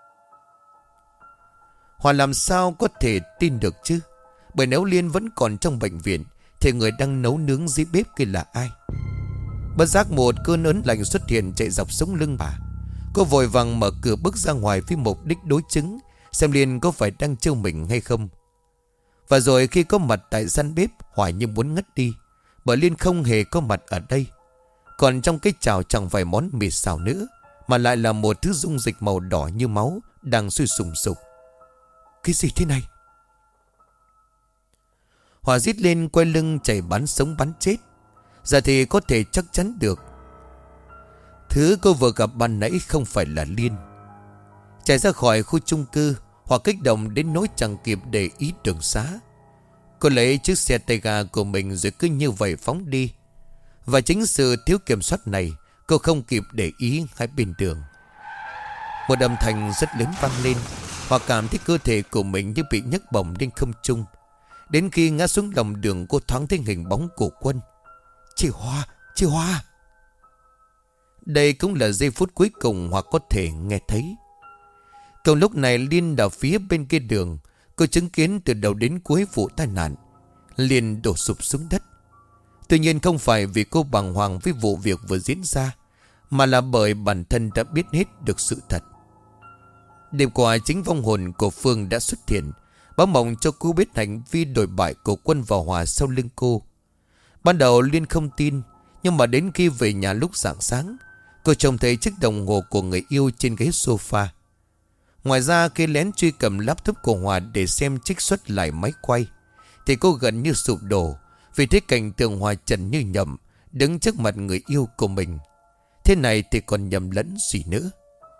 Hòa làm sao có thể tin được chứ? Bởi nếu Liên vẫn còn trong bệnh viện thì người đang nấu nướng dưới bếp kia là ai? Bất giác một cơn ớn lạnh xuất hiện chạy dọc sống lưng bà. Cô vội vàng mở cửa bước ra ngoài với mục đích đối chứng xem Liên có phải đang trêu mình hay không. Và rồi khi có mặt tại gian bếp, Hòa như muốn ngất đi, bởi Liên không hề có mặt ở đây. Còn trong cái chảo chẳng phải món mì xào nữa, mà lại là một thứ dung dịch màu đỏ như máu đang sôi sùng sục. Cái gì thế này? Hòa rít lên, quay lưng chạy bắn sống bắn chết. Giờ thì có thể chắc chắn được thứ cô vừa gặp ban nãy không phải là Liên. Chạy ra khỏi khu chung cư, Hòa kích động đến nỗi chẳng kịp để ý đường xá. Cô lấy chiếc xe tay ga của mình rồi cứ như vậy phóng đi. Và chính sự thiếu kiểm soát này, cô không kịp để ý hai bên đường. Một âm thanh rất lớn vang lên. Hòa cảm thấy cơ thể của mình như bị nhấc bổng lên không trung. Đến khi ngã xuống lòng đường, cô thoáng thấy hình bóng của Quân. Chị Hòa, chị Hòa. Đây cũng là giây phút cuối cùng Hòa có thể nghe thấy. Cùng lúc này Liên ở phía bên kia đường, cô chứng kiến từ đầu đến cuối vụ tai nạn. Liên đổ sụp xuống đất. Tuy nhiên không phải vì cô bàng hoàng với vụ việc vừa diễn ra, mà là bởi bản thân đã biết hết được sự thật. Đêm qua chính vong hồn của Phương đã xuất hiện, báo mộng cho cô biết hành vi đổi bại của Quân và Hòa sau lưng cô. Ban đầu Liên không tin, nhưng mà đến khi về nhà lúc rạng sáng, cô trông thấy chiếc đồng hồ của người yêu trên ghế sofa. Ngoài ra khi lén truy cầm laptop của Hòa để xem trích xuất lại máy quay, thì cô gần như sụp đổ vì thấy cảnh tượng Hòa trần như nhậm đứng trước mặt người yêu của mình. Thế này thì còn nhầm lẫn gì nữa?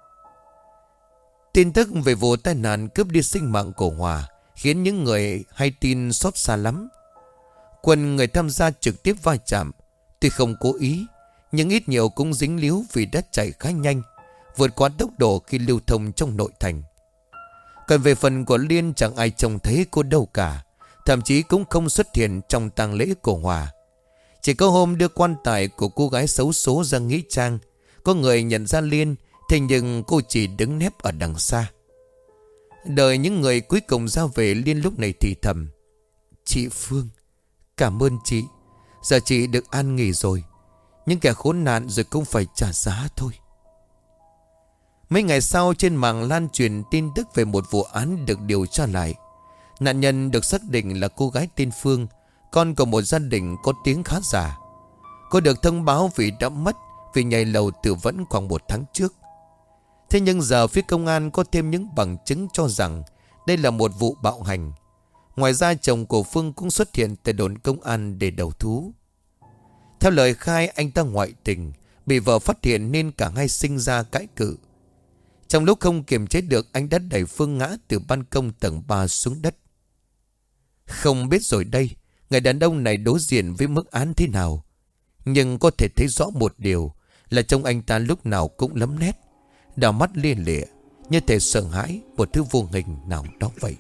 Tin tức về vụ tai nạn cướp đi sinh mạng của Hòa khiến những người hay tin xót xa lắm. Quân, người tham gia trực tiếp va chạm, tuy không cố ý, nhưng ít nhiều cũng dính líu vì đã chạy khá nhanh, vượt quá tốc độ khi lưu thông trong nội thành. Còn về phần của Liên, chẳng ai trông thấy cô đâu cả, thậm chí cũng không xuất hiện trong tang lễ của Hòa. Chỉ có hôm đưa quan tài của cô gái xấu số ra nghĩa trang, có người nhận ra Liên, thế nhưng cô chỉ đứng nép ở đằng xa. Đợi những người cuối cùng ra về, Liên lúc này thì thầm: Chị Phương, cảm ơn chị. Giờ chị được an nghỉ rồi. Những kẻ khốn nạn rồi cũng phải trả giá thôi. Mấy ngày sau, trên mạng lan truyền tin tức về một vụ án được điều tra lại. Nạn nhân được xác định là cô gái tên Phương, con của một gia đình có tiếng khá giả. Cô được thông báo vì đã mất vì nhảy lầu tự vẫn khoảng một tháng trước. Thế nhưng giờ phía công an có thêm những bằng chứng cho rằng đây là một vụ bạo hành. Ngoài ra chồng của Phương cũng xuất hiện tại đồn công an để đầu thú. Theo lời khai, anh ta ngoại tình, bị vợ phát hiện nên cả hai sinh ra cãi cự. Trong lúc không kiềm chế được, anh đã đẩy Phương ngã từ ban công tầng ba xuống đất. Không biết rồi đây, người đàn ông này đối diện với mức án thế nào. Nhưng có thể thấy rõ một điều là trông anh ta lúc nào cũng lấm nét, đào mắt lia lịa, như thể sợ hãi một thứ vô hình nào đó vậy.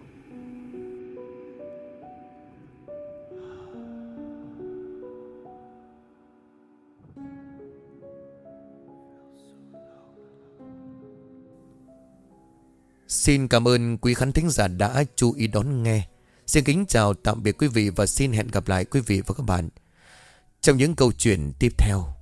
Xin cảm ơn quý khán thính giả đã chú ý đón nghe. Xin kính chào tạm biệt quý vị và xin hẹn gặp lại quý vị và các bạn trong những câu chuyện tiếp theo.